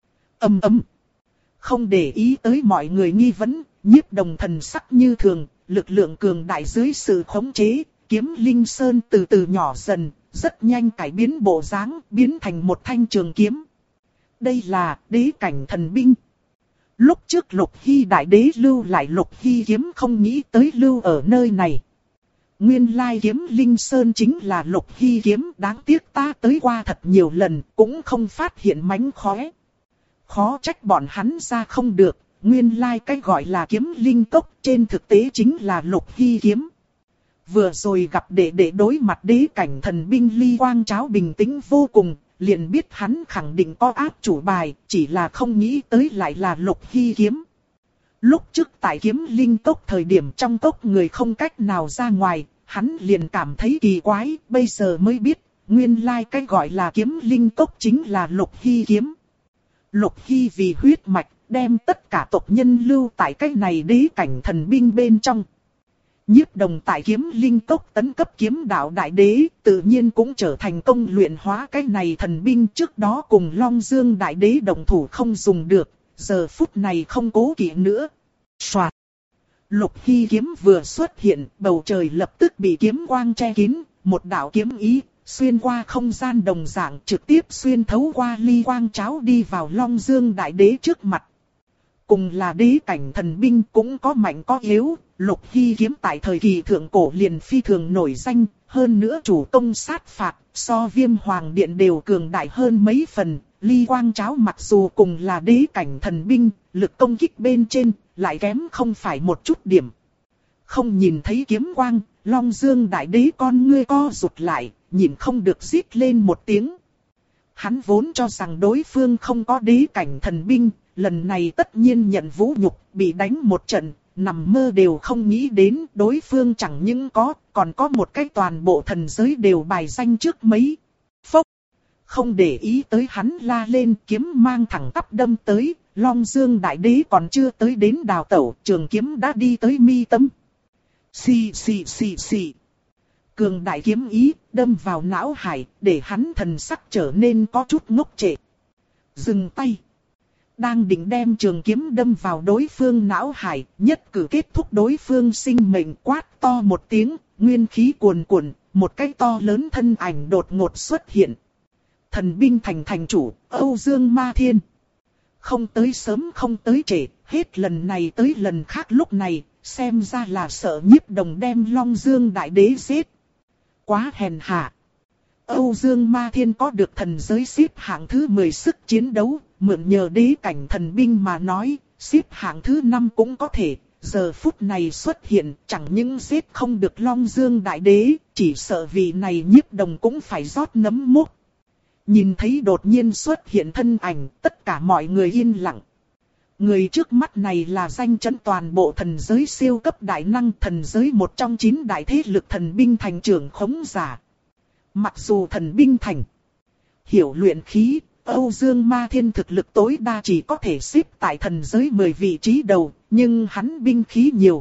Ầm ầm. Không để ý tới mọi người nghi vấn, Nhiếp Đồng thần sắc như thường, lực lượng cường đại dưới sự khống chế, Kiếm Linh Sơn từ từ nhỏ dần, rất nhanh cải biến bộ dáng, biến thành một thanh trường kiếm. Đây là đế cảnh thần binh. Lúc trước Lục Hy Đại Đế lưu lại Lục Hy kiếm, không nghĩ tới lưu ở nơi này. Nguyên lai Kiếm Linh Sơn chính là Lục Hy kiếm, đáng tiếc ta tới qua thật nhiều lần, cũng không phát hiện mánh khóe. Khó trách bọn hắn ra không được, nguyên lai cái gọi là Kiếm Linh Cốc trên thực tế chính là Lục Hy kiếm. Vừa rồi gặp đệ đệ đối mặt đế cảnh thần binh ly quang cháo bình tĩnh vô cùng, liền biết hắn khẳng định có áp chủ bài, chỉ là không nghĩ tới lại là Lục Hy kiếm. Lúc trước tại Kiếm Linh Cốc thời điểm trong cốc người không cách nào ra ngoài, hắn liền cảm thấy kỳ quái, bây giờ mới biết, nguyên lai cái gọi là Kiếm Linh Cốc chính là Lục Hy kiếm. Lục Hy vì huyết mạch, đem tất cả tộc nhân lưu tại cái này đế cảnh thần binh bên trong. Nhiếp Đồng tại Kiếm Linh Cốc tấn cấp kiếm đạo đại đế, tự nhiên cũng trở thành công luyện hóa cái này thần binh, trước đó cùng Long Dương Đại Đế đồng thủ không dùng được, giờ phút này không cố kỵ nữa. Soạt. Lục Hy kiếm vừa xuất hiện, bầu trời lập tức bị kiếm quang che kín, một đạo kiếm ý xuyên qua không gian đồng dạng, trực tiếp xuyên thấu qua ly quang cháo đi vào Long Dương Đại Đế trước mặt. Cùng là đế cảnh thần binh cũng có mạnh có yếu, Lục Hy kiếm tại thời kỳ thượng cổ liền phi thường nổi danh, hơn nữa chủ công sát phạt, so Viêm Hoàng Điện đều cường đại hơn mấy phần. Ly quang cháo mặc dù cùng là đế cảnh thần binh, lực công kích bên trên lại kém không phải một chút điểm. Không nhìn thấy kiếm quang, Long Dương Đại Đế con ngươi co rụt lại, nhìn không được rít lên một tiếng. Hắn vốn cho rằng đối phương không có đế cảnh thần binh, lần này tất nhiên nhận vũ nhục, bị đánh một trận, nằm mơ đều không nghĩ đến đối phương chẳng những có, còn có một cái toàn bộ thần giới đều bài danh trước mấy. Phốc! Không để ý tới hắn la lên, kiếm mang thẳng tắp đâm tới, Long Dương Đại Đế còn chưa tới đến đào tẩu, trường kiếm đã đi tới mi tâm. Xì xì xì xì. Cường đại kiếm ý đâm vào não hải, để hắn thần sắc trở nên có chút ngốc trệ. Dừng tay. Đang định đem trường kiếm đâm vào đối phương não hải, nhất cử kết thúc đối phương sinh mệnh, quát to một tiếng, nguyên khí cuồn cuộn, một cái to lớn thân ảnh đột ngột xuất hiện. Thần binh thành thành chủ, Âu Dương Ma Thiên. Không tới sớm không tới trễ, hết lần này tới lần khác lúc này, xem ra là sợ Nhiếp Đồng đem Long Dương Đại Đế giết. Quá hèn hạ. Âu Dương Ma Thiên có được thần giới xếp hạng thứ mười sức chiến đấu, mượn nhờ đế cảnh thần binh mà nói, xếp hạng thứ năm cũng có thể. Giờ phút này xuất hiện, chẳng những giết không được Long Dương Đại Đế, chỉ sợ vì này Nhiếp Đồng cũng phải rót nấm mốc. Nhìn thấy đột nhiên xuất hiện thân ảnh, tất cả mọi người yên lặng. Người trước mắt này là danh chấn toàn bộ thần giới siêu cấp đại năng, thần giới một trong chín đại thế lực thần binh thành trưởng khống giả. Mặc dù thần binh thành hiểu luyện khí, Âu Dương Ma Thiên thực lực tối đa chỉ có thể xếp tại thần giới mười vị trí đầu, nhưng hắn binh khí nhiều.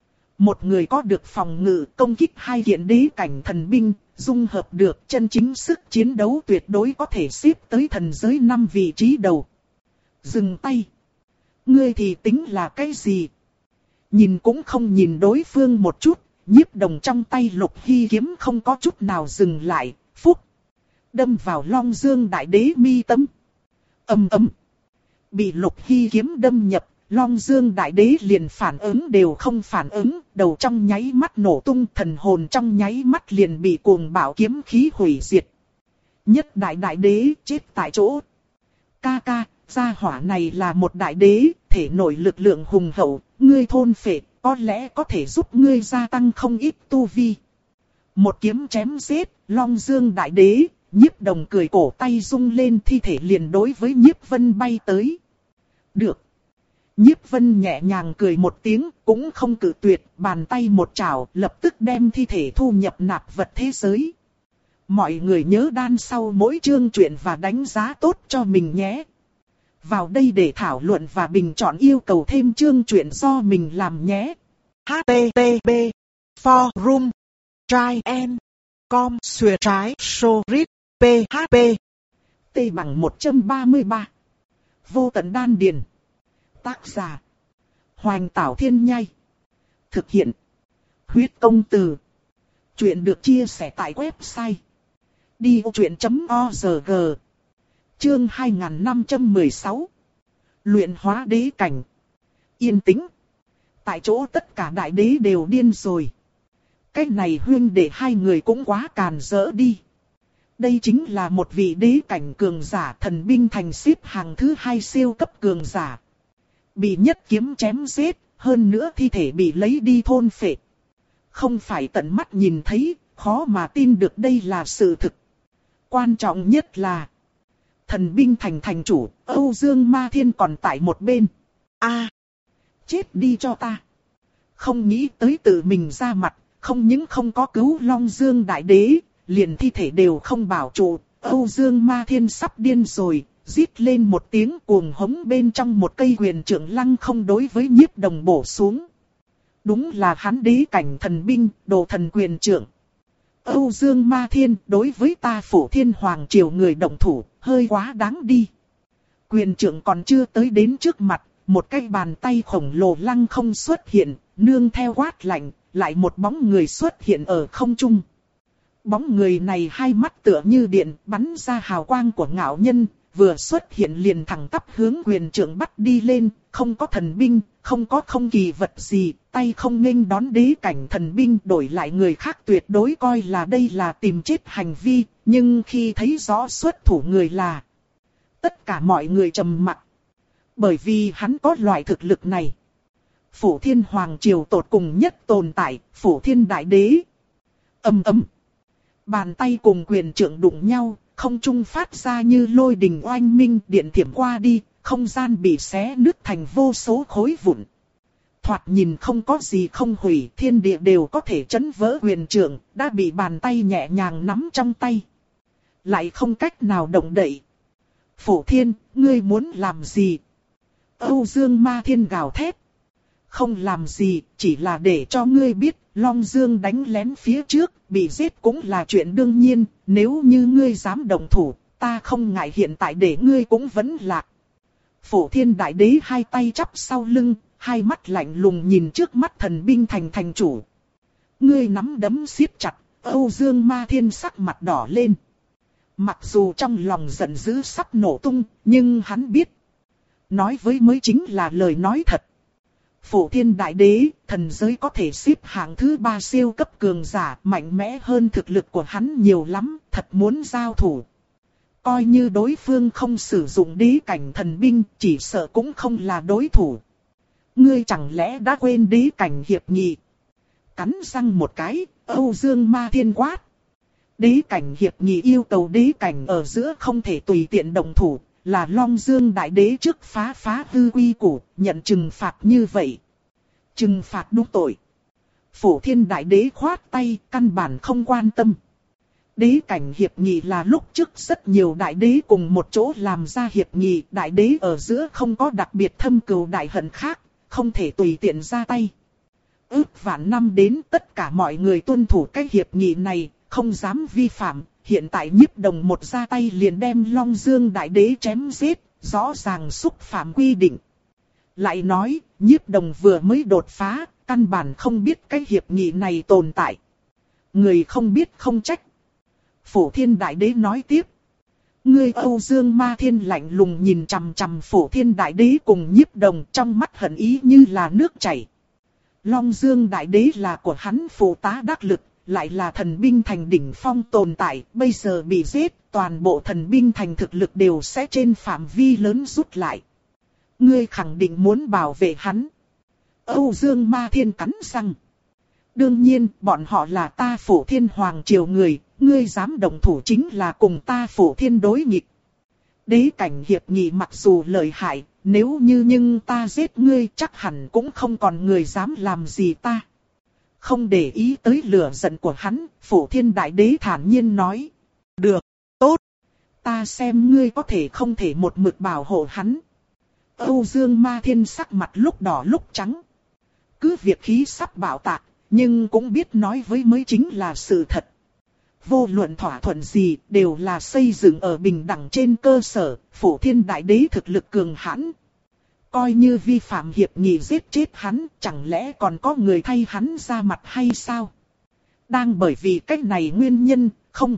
Một người có được phòng ngự công kích hai kiện đế cảnh thần binh, dung hợp được chân chính sức chiến đấu tuyệt đối có thể xếp tới thần giới năm vị trí đầu. Dừng tay. Ngươi thì tính là cái gì? Nhìn cũng không nhìn đối phương một chút, Nhiếp Đồng trong tay Lục Hy kiếm không có chút nào dừng lại, phúc. Đâm vào Long Dương Đại Đế mi tâm. Ầm ầm. Bị Lục Hy kiếm đâm nhập, Long Dương Đại Đế liền phản ứng đều không phản ứng, đầu trong nháy mắt nổ tung, thần hồn trong nháy mắt liền bị cuồng bạo kiếm khí hủy diệt. Nhất đại đại đế chết tại chỗ. Ca ca, gia hỏa này là một đại đế, thể nội lực lượng hùng hậu, ngươi thôn phệ, có lẽ có thể giúp ngươi gia tăng không ít tu vi. Một kiếm chém giết, Long Dương Đại Đế, Nhiếp Đồng cười cổ tay rung lên, thi thể liền đối với Nhiếp Vân bay tới. Được. Nhiếp Vân nhẹ nhàng cười một tiếng, cũng không cự tuyệt, bàn tay một chảo, lập tức đem thi thể thu nhập nạp vật thế giới. Mọi người nhớ đan sau mỗi chương truyện và đánh giá tốt cho mình nhé. Vào đây để thảo luận và bình chọn yêu cầu thêm chương truyện do mình làm nhé. H T T P Forum Try and Com Xuyệt trái Sorit P H P T bằng một trăm ba mươi ba. Vô tận đan điền. Tác giả Hoành Tảo Thiên Nhai. Thực hiện Huyết Công Từ. Chuyện được chia sẻ tại website đi ô truyện chấm org. Chương hai nghìn năm trăm mười sáu. Luyện hóa đế cảnh. Yên tĩnh. Tại chỗ tất cả đại đế đều điên rồi. Cái này huynh đệ hai người cũng quá càn rỡ đi. Đây chính là một vị đế cảnh cường giả, thần binh thành xếp hàng thứ hai siêu cấp cường giả. Bị nhất kiếm chém giết, hơn nữa thi thể bị lấy đi thôn phệ. Không phải tận mắt nhìn thấy, khó mà tin được đây là sự thực. Quan trọng nhất là thần binh thành thành chủ, Âu Dương Ma Thiên còn tại một bên. A, à, chết đi cho ta. Không nghĩ tới tự mình ra mặt, không những không có cứu Long Dương Đại Đế, liền thi thể đều không bảo trụ. Âu Dương Ma Thiên sắp điên rồi, rít lên một tiếng cuồng hống, bên trong một cây huyền trượng lăng không đối với Nhiếp Đồng bổ xuống. Đúng là hắn đế cảnh thần binh, đồ thần quyền trượng. Âu Dương Ma Thiên, đối với ta Phổ Thiên Hoàng Triều người động thủ, hơi quá đáng đi. Quyền trượng còn chưa tới đến trước mặt, một cái bàn tay khổng lồ lăng không xuất hiện, nương theo quát lạnh, lại một bóng người xuất hiện ở không trung. Bóng người này hai mắt tựa như điện, bắn ra hào quang của ngạo nhân, vừa xuất hiện liền thẳng tắp hướng quyền trượng bắt đi lên, không có thần binh, không có không kỳ vật gì, tay không nghênh đón đế cảnh thần binh, đổi lại người khác tuyệt đối coi là đây là tìm chết hành vi, nhưng khi thấy rõ xuất thủ người là, tất cả mọi người trầm mặc. Bởi vì hắn có loại thực lực này. Phổ Thiên Hoàng Triều tột cùng nhất tồn tại, Phổ Thiên Đại Đế. Ầm ầm. Bàn tay cùng quyền trượng đụng nhau, không trung phát ra như lôi đình oanh minh, điện thiểm qua đi, không gian bị xé nứt thành vô số khối vụn. Thoạt nhìn không có gì không hủy, thiên địa đều có thể chấn vỡ quyền trượng, đã bị bàn tay nhẹ nhàng nắm trong tay. Lại không cách nào động đậy. Phổ Thiên, ngươi muốn làm gì? Âu Dương Ma Thiên gào thét. Không làm gì, chỉ là để cho ngươi biết, Long Dương đánh lén phía trước, bị giết cũng là chuyện đương nhiên, nếu như ngươi dám động thủ, ta không ngại hiện tại để ngươi cũng vẫn lạc. Phổ Thiên Đại Đế hai tay chắp sau lưng, hai mắt lạnh lùng nhìn trước mắt thần binh thành thành chủ. Ngươi nắm đấm siết chặt, Âu Dương Ma Thiên sắc mặt đỏ lên. Mặc dù trong lòng giận dữ sắp nổ tung, nhưng hắn biết. Nói với mới chính là lời nói thật. Phổ Thiên Đại Đế, thần giới có thể xếp hạng thứ ba siêu cấp cường giả, mạnh mẽ hơn thực lực của hắn nhiều lắm, thật muốn giao thủ. Coi như đối phương không sử dụng đế cảnh thần binh, chỉ sợ cũng không là đối thủ. Ngươi chẳng lẽ đã quên đế cảnh hiệp nghị? Cắn răng một cái, Âu Dương Ma Thiên quát. Đế cảnh hiệp nghị yêu cầu đế cảnh ở giữa không thể tùy tiện động thủ, là Long Dương Đại Đế trước phá phá hư quy củ, nhận trừng phạt như vậy. Trừng phạt đúng tội. Phổ Thiên Đại Đế khoát tay, căn bản không quan tâm. Đế cảnh hiệp nghị là lúc trước rất nhiều đại đế cùng một chỗ làm ra hiệp nghị, đại đế ở giữa không có đặc biệt thâm cừu đại hận khác, không thể tùy tiện ra tay. Ước vạn năm đến tất cả mọi người tuân thủ cái hiệp nghị này, không dám vi phạm, hiện tại Nhiếp Đồng một ra tay liền đem Long Dương Đại Đế chém giết, rõ ràng xúc phạm quy định. Lại nói, Nhiếp Đồng vừa mới đột phá, căn bản không biết cái hiệp nghị này tồn tại. Người không biết không trách. Phổ Thiên Đại Đế nói tiếp. Ngươi Âu Dương Ma Thiên lạnh lùng nhìn chằm chằm Phổ Thiên Đại Đế cùng Nhiếp Đồng, trong mắt hận ý như là nước chảy. Long Dương Đại Đế là của hắn phụ tá đắc lực, lại là thần binh thành đỉnh phong tồn tại, bây giờ bị giết, toàn bộ thần binh thành thực lực đều sẽ trên phạm vi lớn rút lại. Ngươi khẳng định muốn bảo vệ hắn. Âu Dương Ma Thiên cắn răng. Đương nhiên, bọn họ là ta Phổ Thiên Hoàng triều người, ngươi dám động thủ chính là cùng ta Phổ Thiên đối nghịch. Đế cảnh hiệp nghị mặc dù lợi hại, nếu như nhưng ta giết ngươi chắc hẳn cũng không còn người dám làm gì ta. Không để ý tới lửa giận của hắn, Phổ Thiên Đại Đế thản nhiên nói. Được, tốt. Ta xem ngươi có thể không thể một mực bảo hộ hắn. Âu Dương Ma Thiên sắc mặt lúc đỏ lúc trắng. Cứ việc khí sắp bạo tạc, nhưng cũng biết nói với mới chính là sự thật. Vô luận thỏa thuận gì đều là xây dựng ở bình đẳng trên cơ sở, Phổ Thiên Đại Đế thực lực cường hãn. Coi như vi phạm hiệp nghị giết chết hắn, chẳng lẽ còn có người thay hắn ra mặt hay sao? Đang bởi vì cách này nguyên nhân, không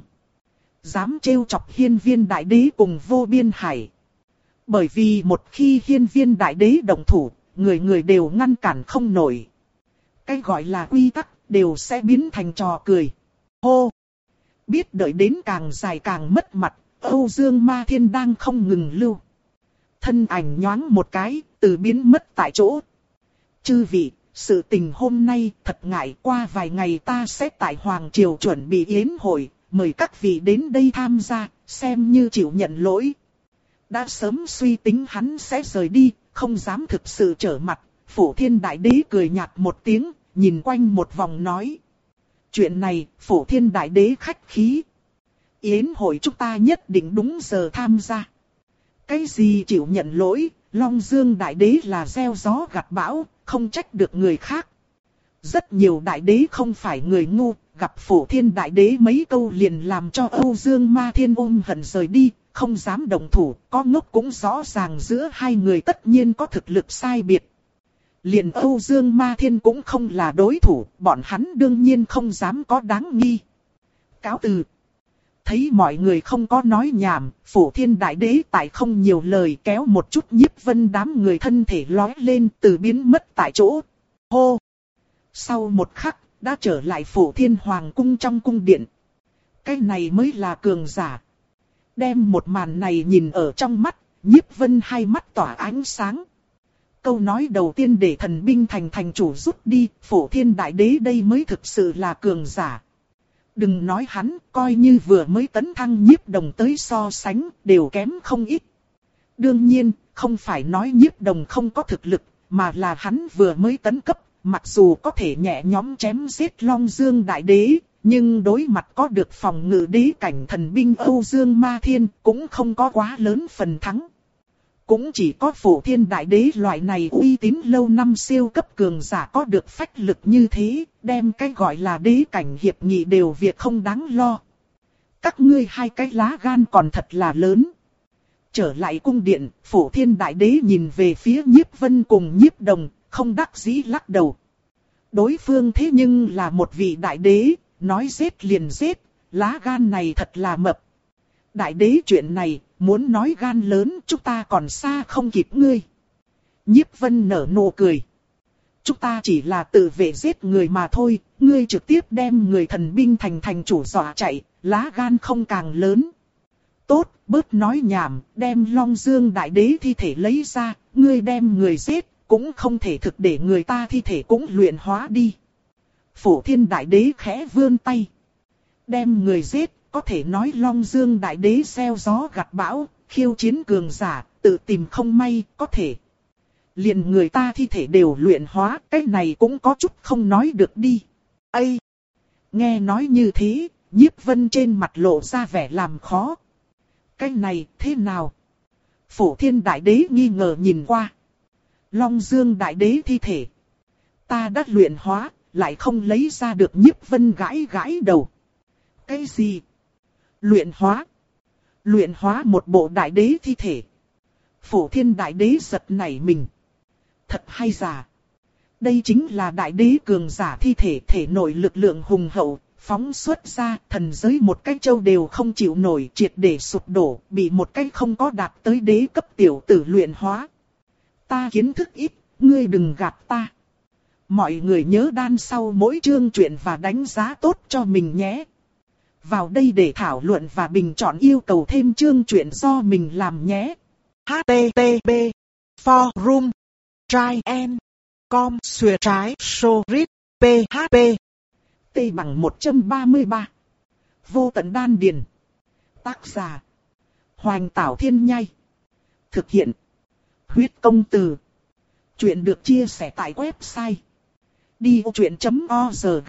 dám trêu chọc Hiên Viên Đại Đế cùng Vô Biên Hải. Bởi vì một khi Hiên Viên Đại Đế động thủ, người người đều ngăn cản không nổi. Cái gọi là quy tắc đều sẽ biến thành trò cười. Hô! Biết đợi đến càng dài càng mất mặt, Âu Dương Ma Thiên đang không ngừng lưu. Thân ảnh nhoáng một cái, từ biến mất tại chỗ. Chư vị, sự tình hôm nay thật ngại, qua vài ngày ta sẽ tại Hoàng Triều chuẩn bị yến hội, mời các vị đến đây tham gia, xem như chịu nhận lỗi. Đã sớm suy tính hắn sẽ rời đi, không dám thực sự trở mặt. Phổ Thiên Đại Đế cười nhạt một tiếng, nhìn quanh một vòng nói. Chuyện này, Phổ Thiên Đại Đế khách khí. Yến hội chúng ta nhất định đúng giờ tham gia. Cái gì chịu nhận lỗi, Long Dương Đại Đế là gieo gió gặt bão, không trách được người khác. Rất nhiều đại đế không phải người ngu, gặp Phổ Thiên Đại Đế mấy câu liền làm cho Âu Dương Ma Thiên ôm hận rời đi, không dám động thủ, có ngốc cũng rõ ràng giữa hai người tất nhiên có thực lực sai biệt. Liền Âu Dương Ma Thiên cũng không là đối thủ, bọn hắn đương nhiên không dám có đáng nghi. Cáo từ. Thấy mọi người không có nói nhảm, Phổ Thiên Đại Đế tại không nhiều lời kéo một chút Nhiếp Vân đám người thân thể lói lên từ biến mất tại chỗ. Hô! Sau một khắc, đã trở lại Phổ Thiên Hoàng cung trong cung điện. Cái này mới là cường giả. Đem một màn này nhìn ở trong mắt, Nhiếp Vân hai mắt tỏa ánh sáng. Câu nói đầu tiên để thần binh thành thành chủ rút đi, Phổ Thiên Đại Đế đây mới thực sự là cường giả. Đừng nói hắn, coi như vừa mới tấn thăng Nhiếp Đồng tới so sánh, đều kém không ít. Đương nhiên, không phải nói Nhiếp Đồng không có thực lực, mà là hắn vừa mới tấn cấp, mặc dù có thể nhẹ nhõm chém giết Long Dương Đại Đế, nhưng đối mặt có được phòng ngự đế cảnh thần binh Âu Dương Ma Thiên, cũng không có quá lớn phần thắng. Cũng chỉ có Phổ Thiên Đại Đế loại này uy tín lâu năm siêu cấp cường giả có được phách lực như thế, đem cái gọi là đế cảnh hiệp nghị đều việc không đáng lo. Các ngươi hai cái lá gan còn thật là lớn. Trở lại cung điện, Phổ Thiên Đại Đế nhìn về phía Nhiếp Vân cùng Nhiếp Đồng, không đắc dĩ lắc đầu. Đối phương thế nhưng là một vị đại đế, nói giết liền giết, lá gan này thật là mập. Đại đế chuyện này, muốn nói gan lớn chúng ta còn xa không kịp ngươi. Nhiếp Vân nở nụ cười. Chúng ta chỉ là tự vệ giết người mà thôi, ngươi trực tiếp đem người thần binh thành thành chủ dọa chạy, lá gan không càng lớn. Tốt, bớt nói nhảm, đem Long Dương Đại Đế thi thể lấy ra, ngươi đem người giết, cũng không thể thực để người ta thi thể cũng luyện hóa đi. Phổ Thiên Đại Đế khẽ vươn tay. Đem người giết, có thể nói Long Dương Đại Đế gieo gió gặt bão, khiêu chiến cường giả, tự tìm không may, có thể. Liền người ta thi thể đều luyện hóa, cái này cũng có chút không nói được đi. Ây! Nghe nói như thế, Nhiếp Vân trên mặt lộ ra vẻ làm khó. Cái này thế nào? Phổ Thiên Đại Đế nghi ngờ nhìn qua. Long Dương Đại Đế thi thể. Ta đã luyện hóa, lại không lấy ra được. Nhiếp Vân gãi gãi đầu. Cái gì? Luyện hóa? Luyện hóa một bộ Đại Đế thi thể. Phổ Thiên Đại Đế giật nảy mình. Thật hay giả? Đây chính là Đại Đế cường giả thi thể, thể nội lực lượng hùng hậu, phóng xuất ra, thần giới một cái châu đều không chịu nổi, triệt để sụp đổ, bị một cái không có đạt tới đế cấp tiểu tử luyện hóa. Ta kiến thức ít, ngươi đừng gạt ta. Mọi người nhớ đan sau mỗi chương truyện và đánh giá tốt cho mình nhé. Vào đây để thảo luận và bình chọn yêu cầu thêm chương truyện do mình làm nhé. H T T P Forum Try and Com Xuyệt trái Sorit P H P T bằng một trăm ba mươi ba. Vô tận đan điền. Tác giả Hoành Tảo Thiên Nhai. Thực hiện Huyết Công Từ. Chuyện được chia sẻ tại website đi vô chuyện chấm org.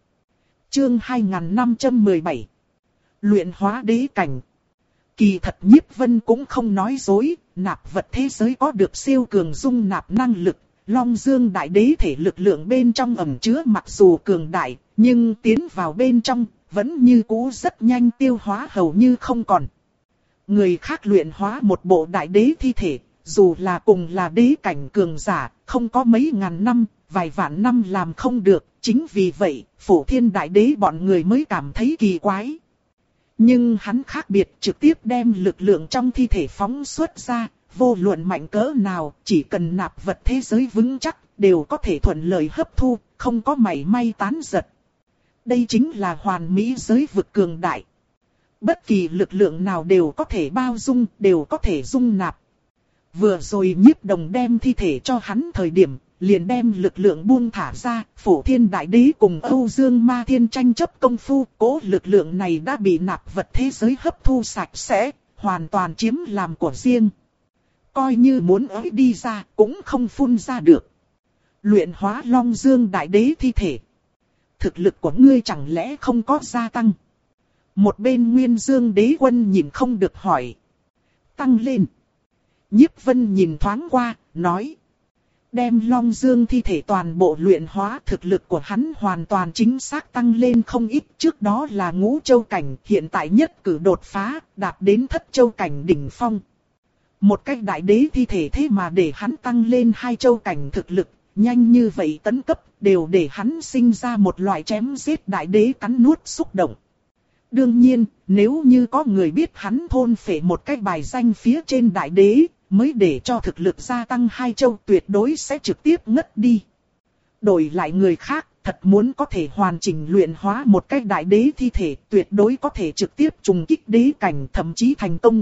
Chương hai nghìn năm trăm mười bảy. Luyện hóa đế cảnh. Kỳ thật Nhiếp Vân cũng không nói dối, nạp vật thế giới có được siêu cường dung nạp năng lực. Long Dương Đại Đế thể lực lượng bên trong ẩn chứa mặc dù cường đại, nhưng tiến vào bên trong, vẫn như cũ rất nhanh tiêu hóa hầu như không còn. Người khác luyện hóa một bộ Đại Đế thi thể, dù là cùng là đế cảnh cường giả, không có mấy ngàn năm, vài vạn năm làm không được, chính vì vậy, Phổ Thiên Đại Đế bọn người mới cảm thấy kỳ quái. Nhưng hắn khác biệt, trực tiếp đem lực lượng trong thi thể phóng xuất ra, vô luận mạnh cỡ nào, chỉ cần nạp vật thế giới vững chắc, đều có thể thuận lợi hấp thu, không có mảy may tán giật. Đây chính là hoàn mỹ giới vực cường đại. Bất kỳ lực lượng nào đều có thể bao dung, đều có thể dung nạp. Vừa rồi Nhiếp Đồng đem thi thể cho hắn thời điểm, liền đem lực lượng buông thả ra, Phổ Thiên Đại Đế cùng Âu Dương Ma Thiên tranh chấp công phu, cố lực lượng này đã bị nạp vật thế giới hấp thu sạch sẽ, hoàn toàn chiếm làm của riêng. Coi như muốn ới đi ra, cũng không phun ra được. Luyện hóa Long Dương Đại Đế thi thể. Thực lực của ngươi chẳng lẽ không có gia tăng? Một bên Nguyên Dương Đế Quân nhìn không được hỏi. Tăng lên. Nhiếp Vân nhìn thoáng qua, nói. Đem Long Dương thi thể toàn bộ luyện hóa, thực lực của hắn hoàn toàn chính xác tăng lên không ít. Trước đó là ngũ châu cảnh, hiện tại nhất cử đột phá, đạt đến thất châu cảnh đỉnh phong. Một cách đại đế thi thể thế mà để hắn tăng lên hai châu cảnh thực lực, nhanh như vậy tấn cấp, đều để hắn sinh ra một loại chém giết đại đế cắn nuốt xúc động. Đương nhiên, nếu như có người biết hắn thôn phệ một cái bài danh phía trên đại đế, mới để cho thực lực gia tăng hai châu, tuyệt đối sẽ trực tiếp ngất đi. Đổi lại người khác, thật muốn có thể hoàn chỉnh luyện hóa một cái đại đế thi thể, tuyệt đối có thể trực tiếp trùng kích đế cảnh, thậm chí thành công.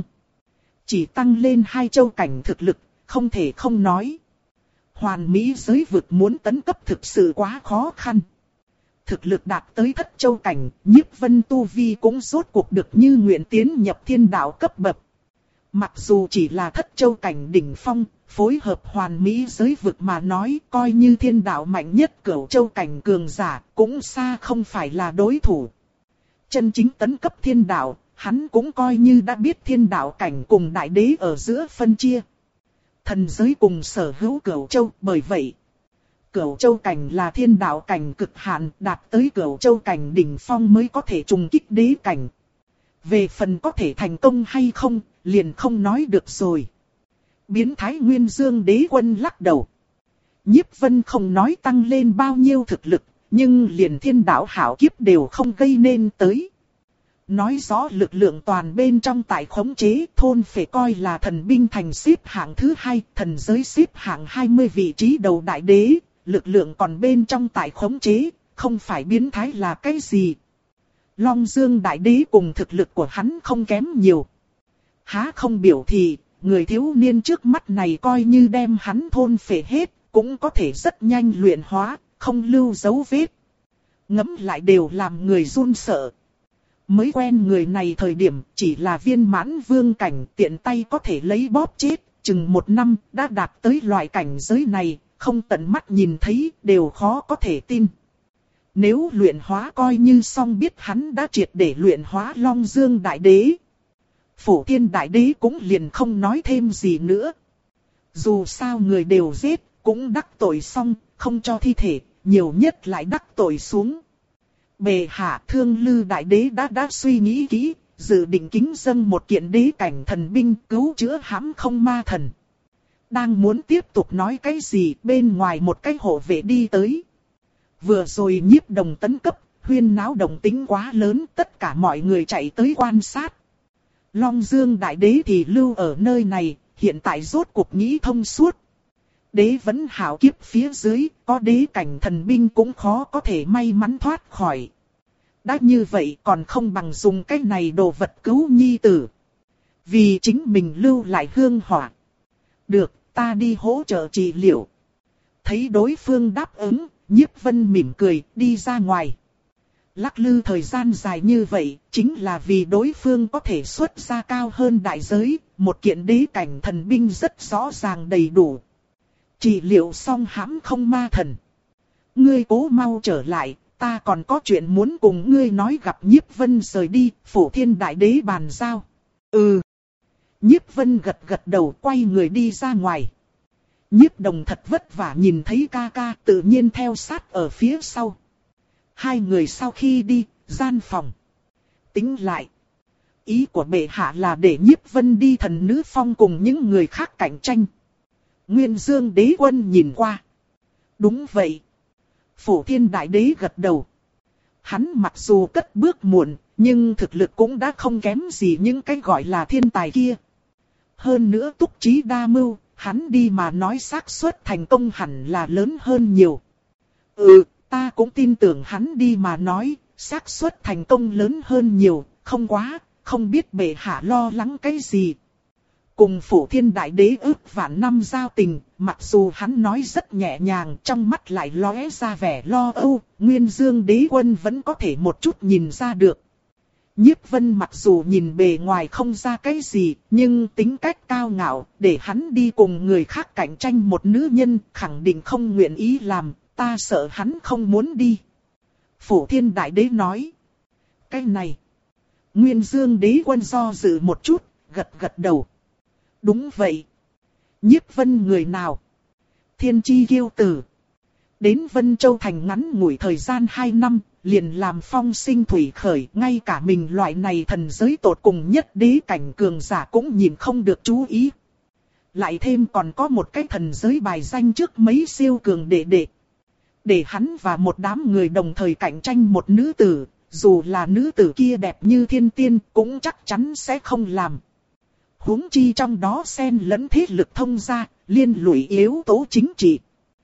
Chỉ tăng lên hai châu cảnh thực lực, không thể không nói. Hoàn mỹ giới vực muốn tấn cấp thực sự quá khó khăn. Thực lực đạt tới thất châu cảnh, Nhiếp Vân tu vi cũng rốt cuộc được như nguyện tiến nhập thiên đạo cấp bậc. Mặc dù chỉ là thất châu cảnh đỉnh phong, phối hợp hoàn mỹ giới vực mà nói, coi như thiên đạo mạnh nhất cửu châu cảnh cường giả, cũng xa không phải là đối thủ. Chân chính tấn cấp thiên đạo, hắn cũng coi như đã biết thiên đạo cảnh cùng đại đế ở giữa phân chia. Thần giới cùng sở hữu cửu châu, bởi vậy cửu châu cảnh là thiên đạo cảnh cực hạn, đạt tới cửu châu cảnh đỉnh phong mới có thể trùng kích đế cảnh. Về phần có thể thành công hay không, liền không nói được rồi. Biến thái Nguyên Dương Đế Quân lắc đầu. Nhiếp Vân không nói tăng lên bao nhiêu thực lực, nhưng liền thiên đạo hảo kiếp đều không gây nên tới. Nói rõ lực lượng toàn bên trong tại khống chế, thôn phải coi là thần binh thành xếp hạng thứ hai, thần giới xếp hạng hai mươi vị trí đầu đại đế, lực lượng còn bên trong tại khống chế, không phải biến thái là cái gì. Long Dương đại đế cùng thực lực của hắn không kém nhiều. Há không biểu thì, người thiếu niên trước mắt này coi như đem hắn thôn phệ hết, cũng có thể rất nhanh luyện hóa, không lưu dấu vết. Ngẫm lại đều làm người run sợ. Mới quen người này thời điểm chỉ là viên mãn vương cảnh, tiện tay có thể lấy bóp chết, chừng một năm đã đạt tới loại cảnh giới này, không tận mắt nhìn thấy đều khó có thể tin. Nếu luyện hóa coi như xong, biết hắn đã triệt để luyện hóa Long Dương đại đế. Phổ Thiên đại đế cũng liền không nói thêm gì nữa. Dù sao người đều giết, cũng đắc tội xong, không cho thi thể, nhiều nhất lại đắc tội xuống. Bệ hạ, Thương Lư đại đế đã đã suy nghĩ kỹ, dự định kính dâng một kiện đế cảnh thần binh cứu chữa hãm không ma thần. Đang muốn tiếp tục nói cái gì, bên ngoài một cái hộ vệ đi tới. Vừa rồi Nhiếp Đồng tấn cấp, huyên náo động tính quá lớn, tất cả mọi người chạy tới quan sát. Long Dương đại đế thì lưu ở nơi này, hiện tại rốt cuộc nghĩ thông suốt. Đế vẫn hảo kiếp phía dưới, có đế cảnh thần binh cũng khó có thể may mắn thoát khỏi. Đã như vậy còn không bằng dùng cái này đồ vật cứu nhi tử. Vì chính mình lưu lại hương hỏa. Được, ta đi hỗ trợ trị liệu. Thấy đối phương đáp ứng, Nhiếp Vân mỉm cười, đi ra ngoài. Lắc lư thời gian dài như vậy, chính là vì đối phương có thể xuất ra cao hơn đại giới, một kiện đế cảnh thần binh rất rõ ràng đầy đủ. Trị liệu xong hãm không ma thần. Ngươi cố mau trở lại, ta còn có chuyện muốn cùng ngươi nói. Gặp Nhiếp Vân rời đi, Phổ Thiên đại đế bàn giao. Ừ. Nhiếp Vân gật gật đầu, quay người đi ra ngoài. Nhiếp Đồng thật vất vả nhìn thấy ca ca, tự nhiên theo sát ở phía sau. Hai người sau khi đi, gian phòng. Tính lại. Ý của bệ hạ là để Nhiếp Vân đi thần nữ phong cùng những người khác cạnh tranh. Nguyên Dương đế quân nhìn qua. Đúng vậy. Phổ Thiên đại đế gật đầu. Hắn mặc dù cất bước muộn, nhưng thực lực cũng đã không kém gì những cái gọi là thiên tài kia. Hơn nữa túc trí đa mưu, hắn đi mà nói xác suất thành công hẳn là lớn hơn nhiều. Ừ, ta cũng tin tưởng hắn đi mà nói, xác suất thành công lớn hơn nhiều, không quá, không biết bệ hạ lo lắng cái gì. Cùng Phổ Thiên đại đế ước vạn năm giao tình, mặc dù hắn nói rất nhẹ nhàng, trong mắt lại lóe ra vẻ lo âu, Nguyên Dương đế quân vẫn có thể một chút nhìn ra được. Nhiếp Vân mặc dù nhìn bề ngoài không ra cái gì, nhưng tính cách cao ngạo, để hắn đi cùng người khác cạnh tranh một nữ nhân, khẳng định không nguyện ý làm, ta sợ hắn không muốn đi. Phổ Thiên đại đế nói. Cái này. Nguyên Dương đế quân do dự một chút, gật gật đầu. Đúng vậy. Nhiếp Vân người nào? Thiên chi kiêu tử. Đến Vân Châu Thành ngắn ngủi thời gian hai năm, liền làm phong sinh thủy khởi, ngay cả mình loại này thần giới tột cùng nhất đế cảnh cường giả cũng nhìn không được chú ý. Lại thêm còn có một cái thần giới bài danh trước mấy siêu cường đệ đệ. Để hắn và một đám người đồng thời cạnh tranh một nữ tử, dù là nữ tử kia đẹp như thiên tiên cũng chắc chắn sẽ không làm. Huống chi trong đó xen lẫn thế lực thông gia, liên lụy yếu tố chính trị.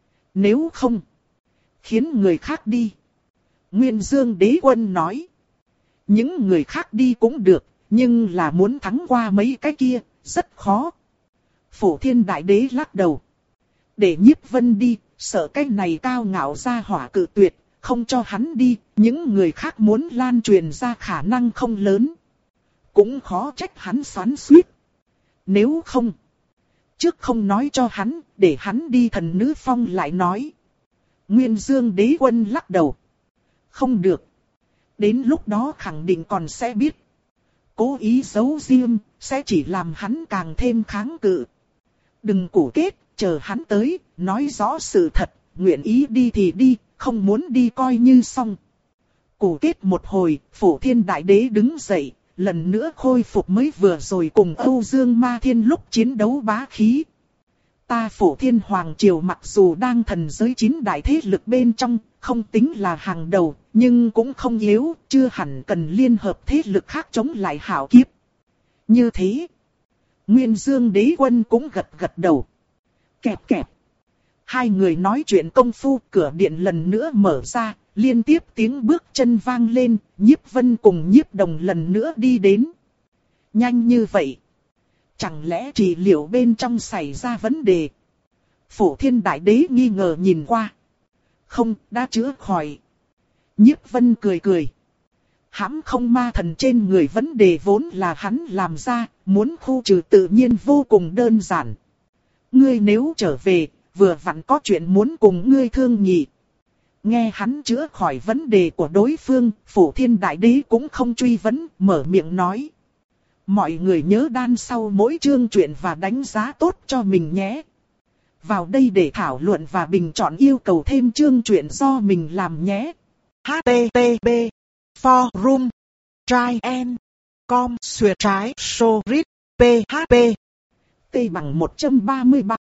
Nếu không, khiến người khác đi. Nguyên Dương đế quân nói. Những người khác đi cũng được, nhưng là muốn thắng qua mấy cái kia, rất khó. Phổ Thiên đại đế lắc đầu. Để Nhiếp Vân đi, sợ cái này cao ngạo ra hỏa cự tuyệt, không cho hắn đi, những người khác muốn lan truyền ra khả năng không lớn. Cũng khó trách hắn xoắn xuýt. Nếu không, trước không nói cho hắn, để hắn đi thần nữ phong lại nói. Nguyên Dương đế quân lắc đầu. Không được. Đến lúc đó khẳng định còn sẽ biết. Cố ý giấu riêng, sẽ chỉ làm hắn càng thêm kháng cự. Đừng củ kết, chờ hắn tới, nói rõ sự thật, nguyện ý đi thì đi, không muốn đi coi như xong. Củ kết một hồi, Phổ Thiên đại đế đứng dậy, lần nữa khôi phục mới vừa rồi cùng Âu Dương Ma Thiên lúc chiến đấu bá khí. Ta Phổ Thiên Hoàng Triều mặc dù đang thần giới chín đại thế lực bên trong, không tính là hàng đầu, nhưng cũng không yếu, chưa hẳn cần liên hợp thế lực khác chống lại hạo kiếp. Như thế, Nguyên Dương Đế Quân cũng gật gật đầu. Kẹp kẹp. Hai người nói chuyện công phu, cửa điện lần nữa mở ra, liên tiếp tiếng bước chân vang lên, Nhiếp Vân cùng Nhiếp Đồng lần nữa đi đến. Nhanh như vậy. Chẳng lẽ trị liệu bên trong xảy ra vấn đề? Phổ Thiên Đại Đế nghi ngờ nhìn qua. Không, đã chữa khỏi. Nhiếp Vân cười cười. Hãm không ma thần trên người vấn đề vốn là hắn làm ra, muốn khu trừ tự nhiên vô cùng đơn giản. Ngươi nếu trở về, vừa vặn có chuyện muốn cùng ngươi thương nghị. Nghe hắn chữa khỏi vấn đề của đối phương, Phổ Thiên Đại Đế cũng không truy vấn, mở miệng nói. Mọi người nhớ đan sau mỗi chương truyện và đánh giá tốt cho mình nhé. Vào đây để thảo luận và bình chọn yêu cầu thêm chương truyện do mình làm nhé. H T T P Forum Try and Com Xuyệt trái So Read P H P T bằng một trăm ba mươi ba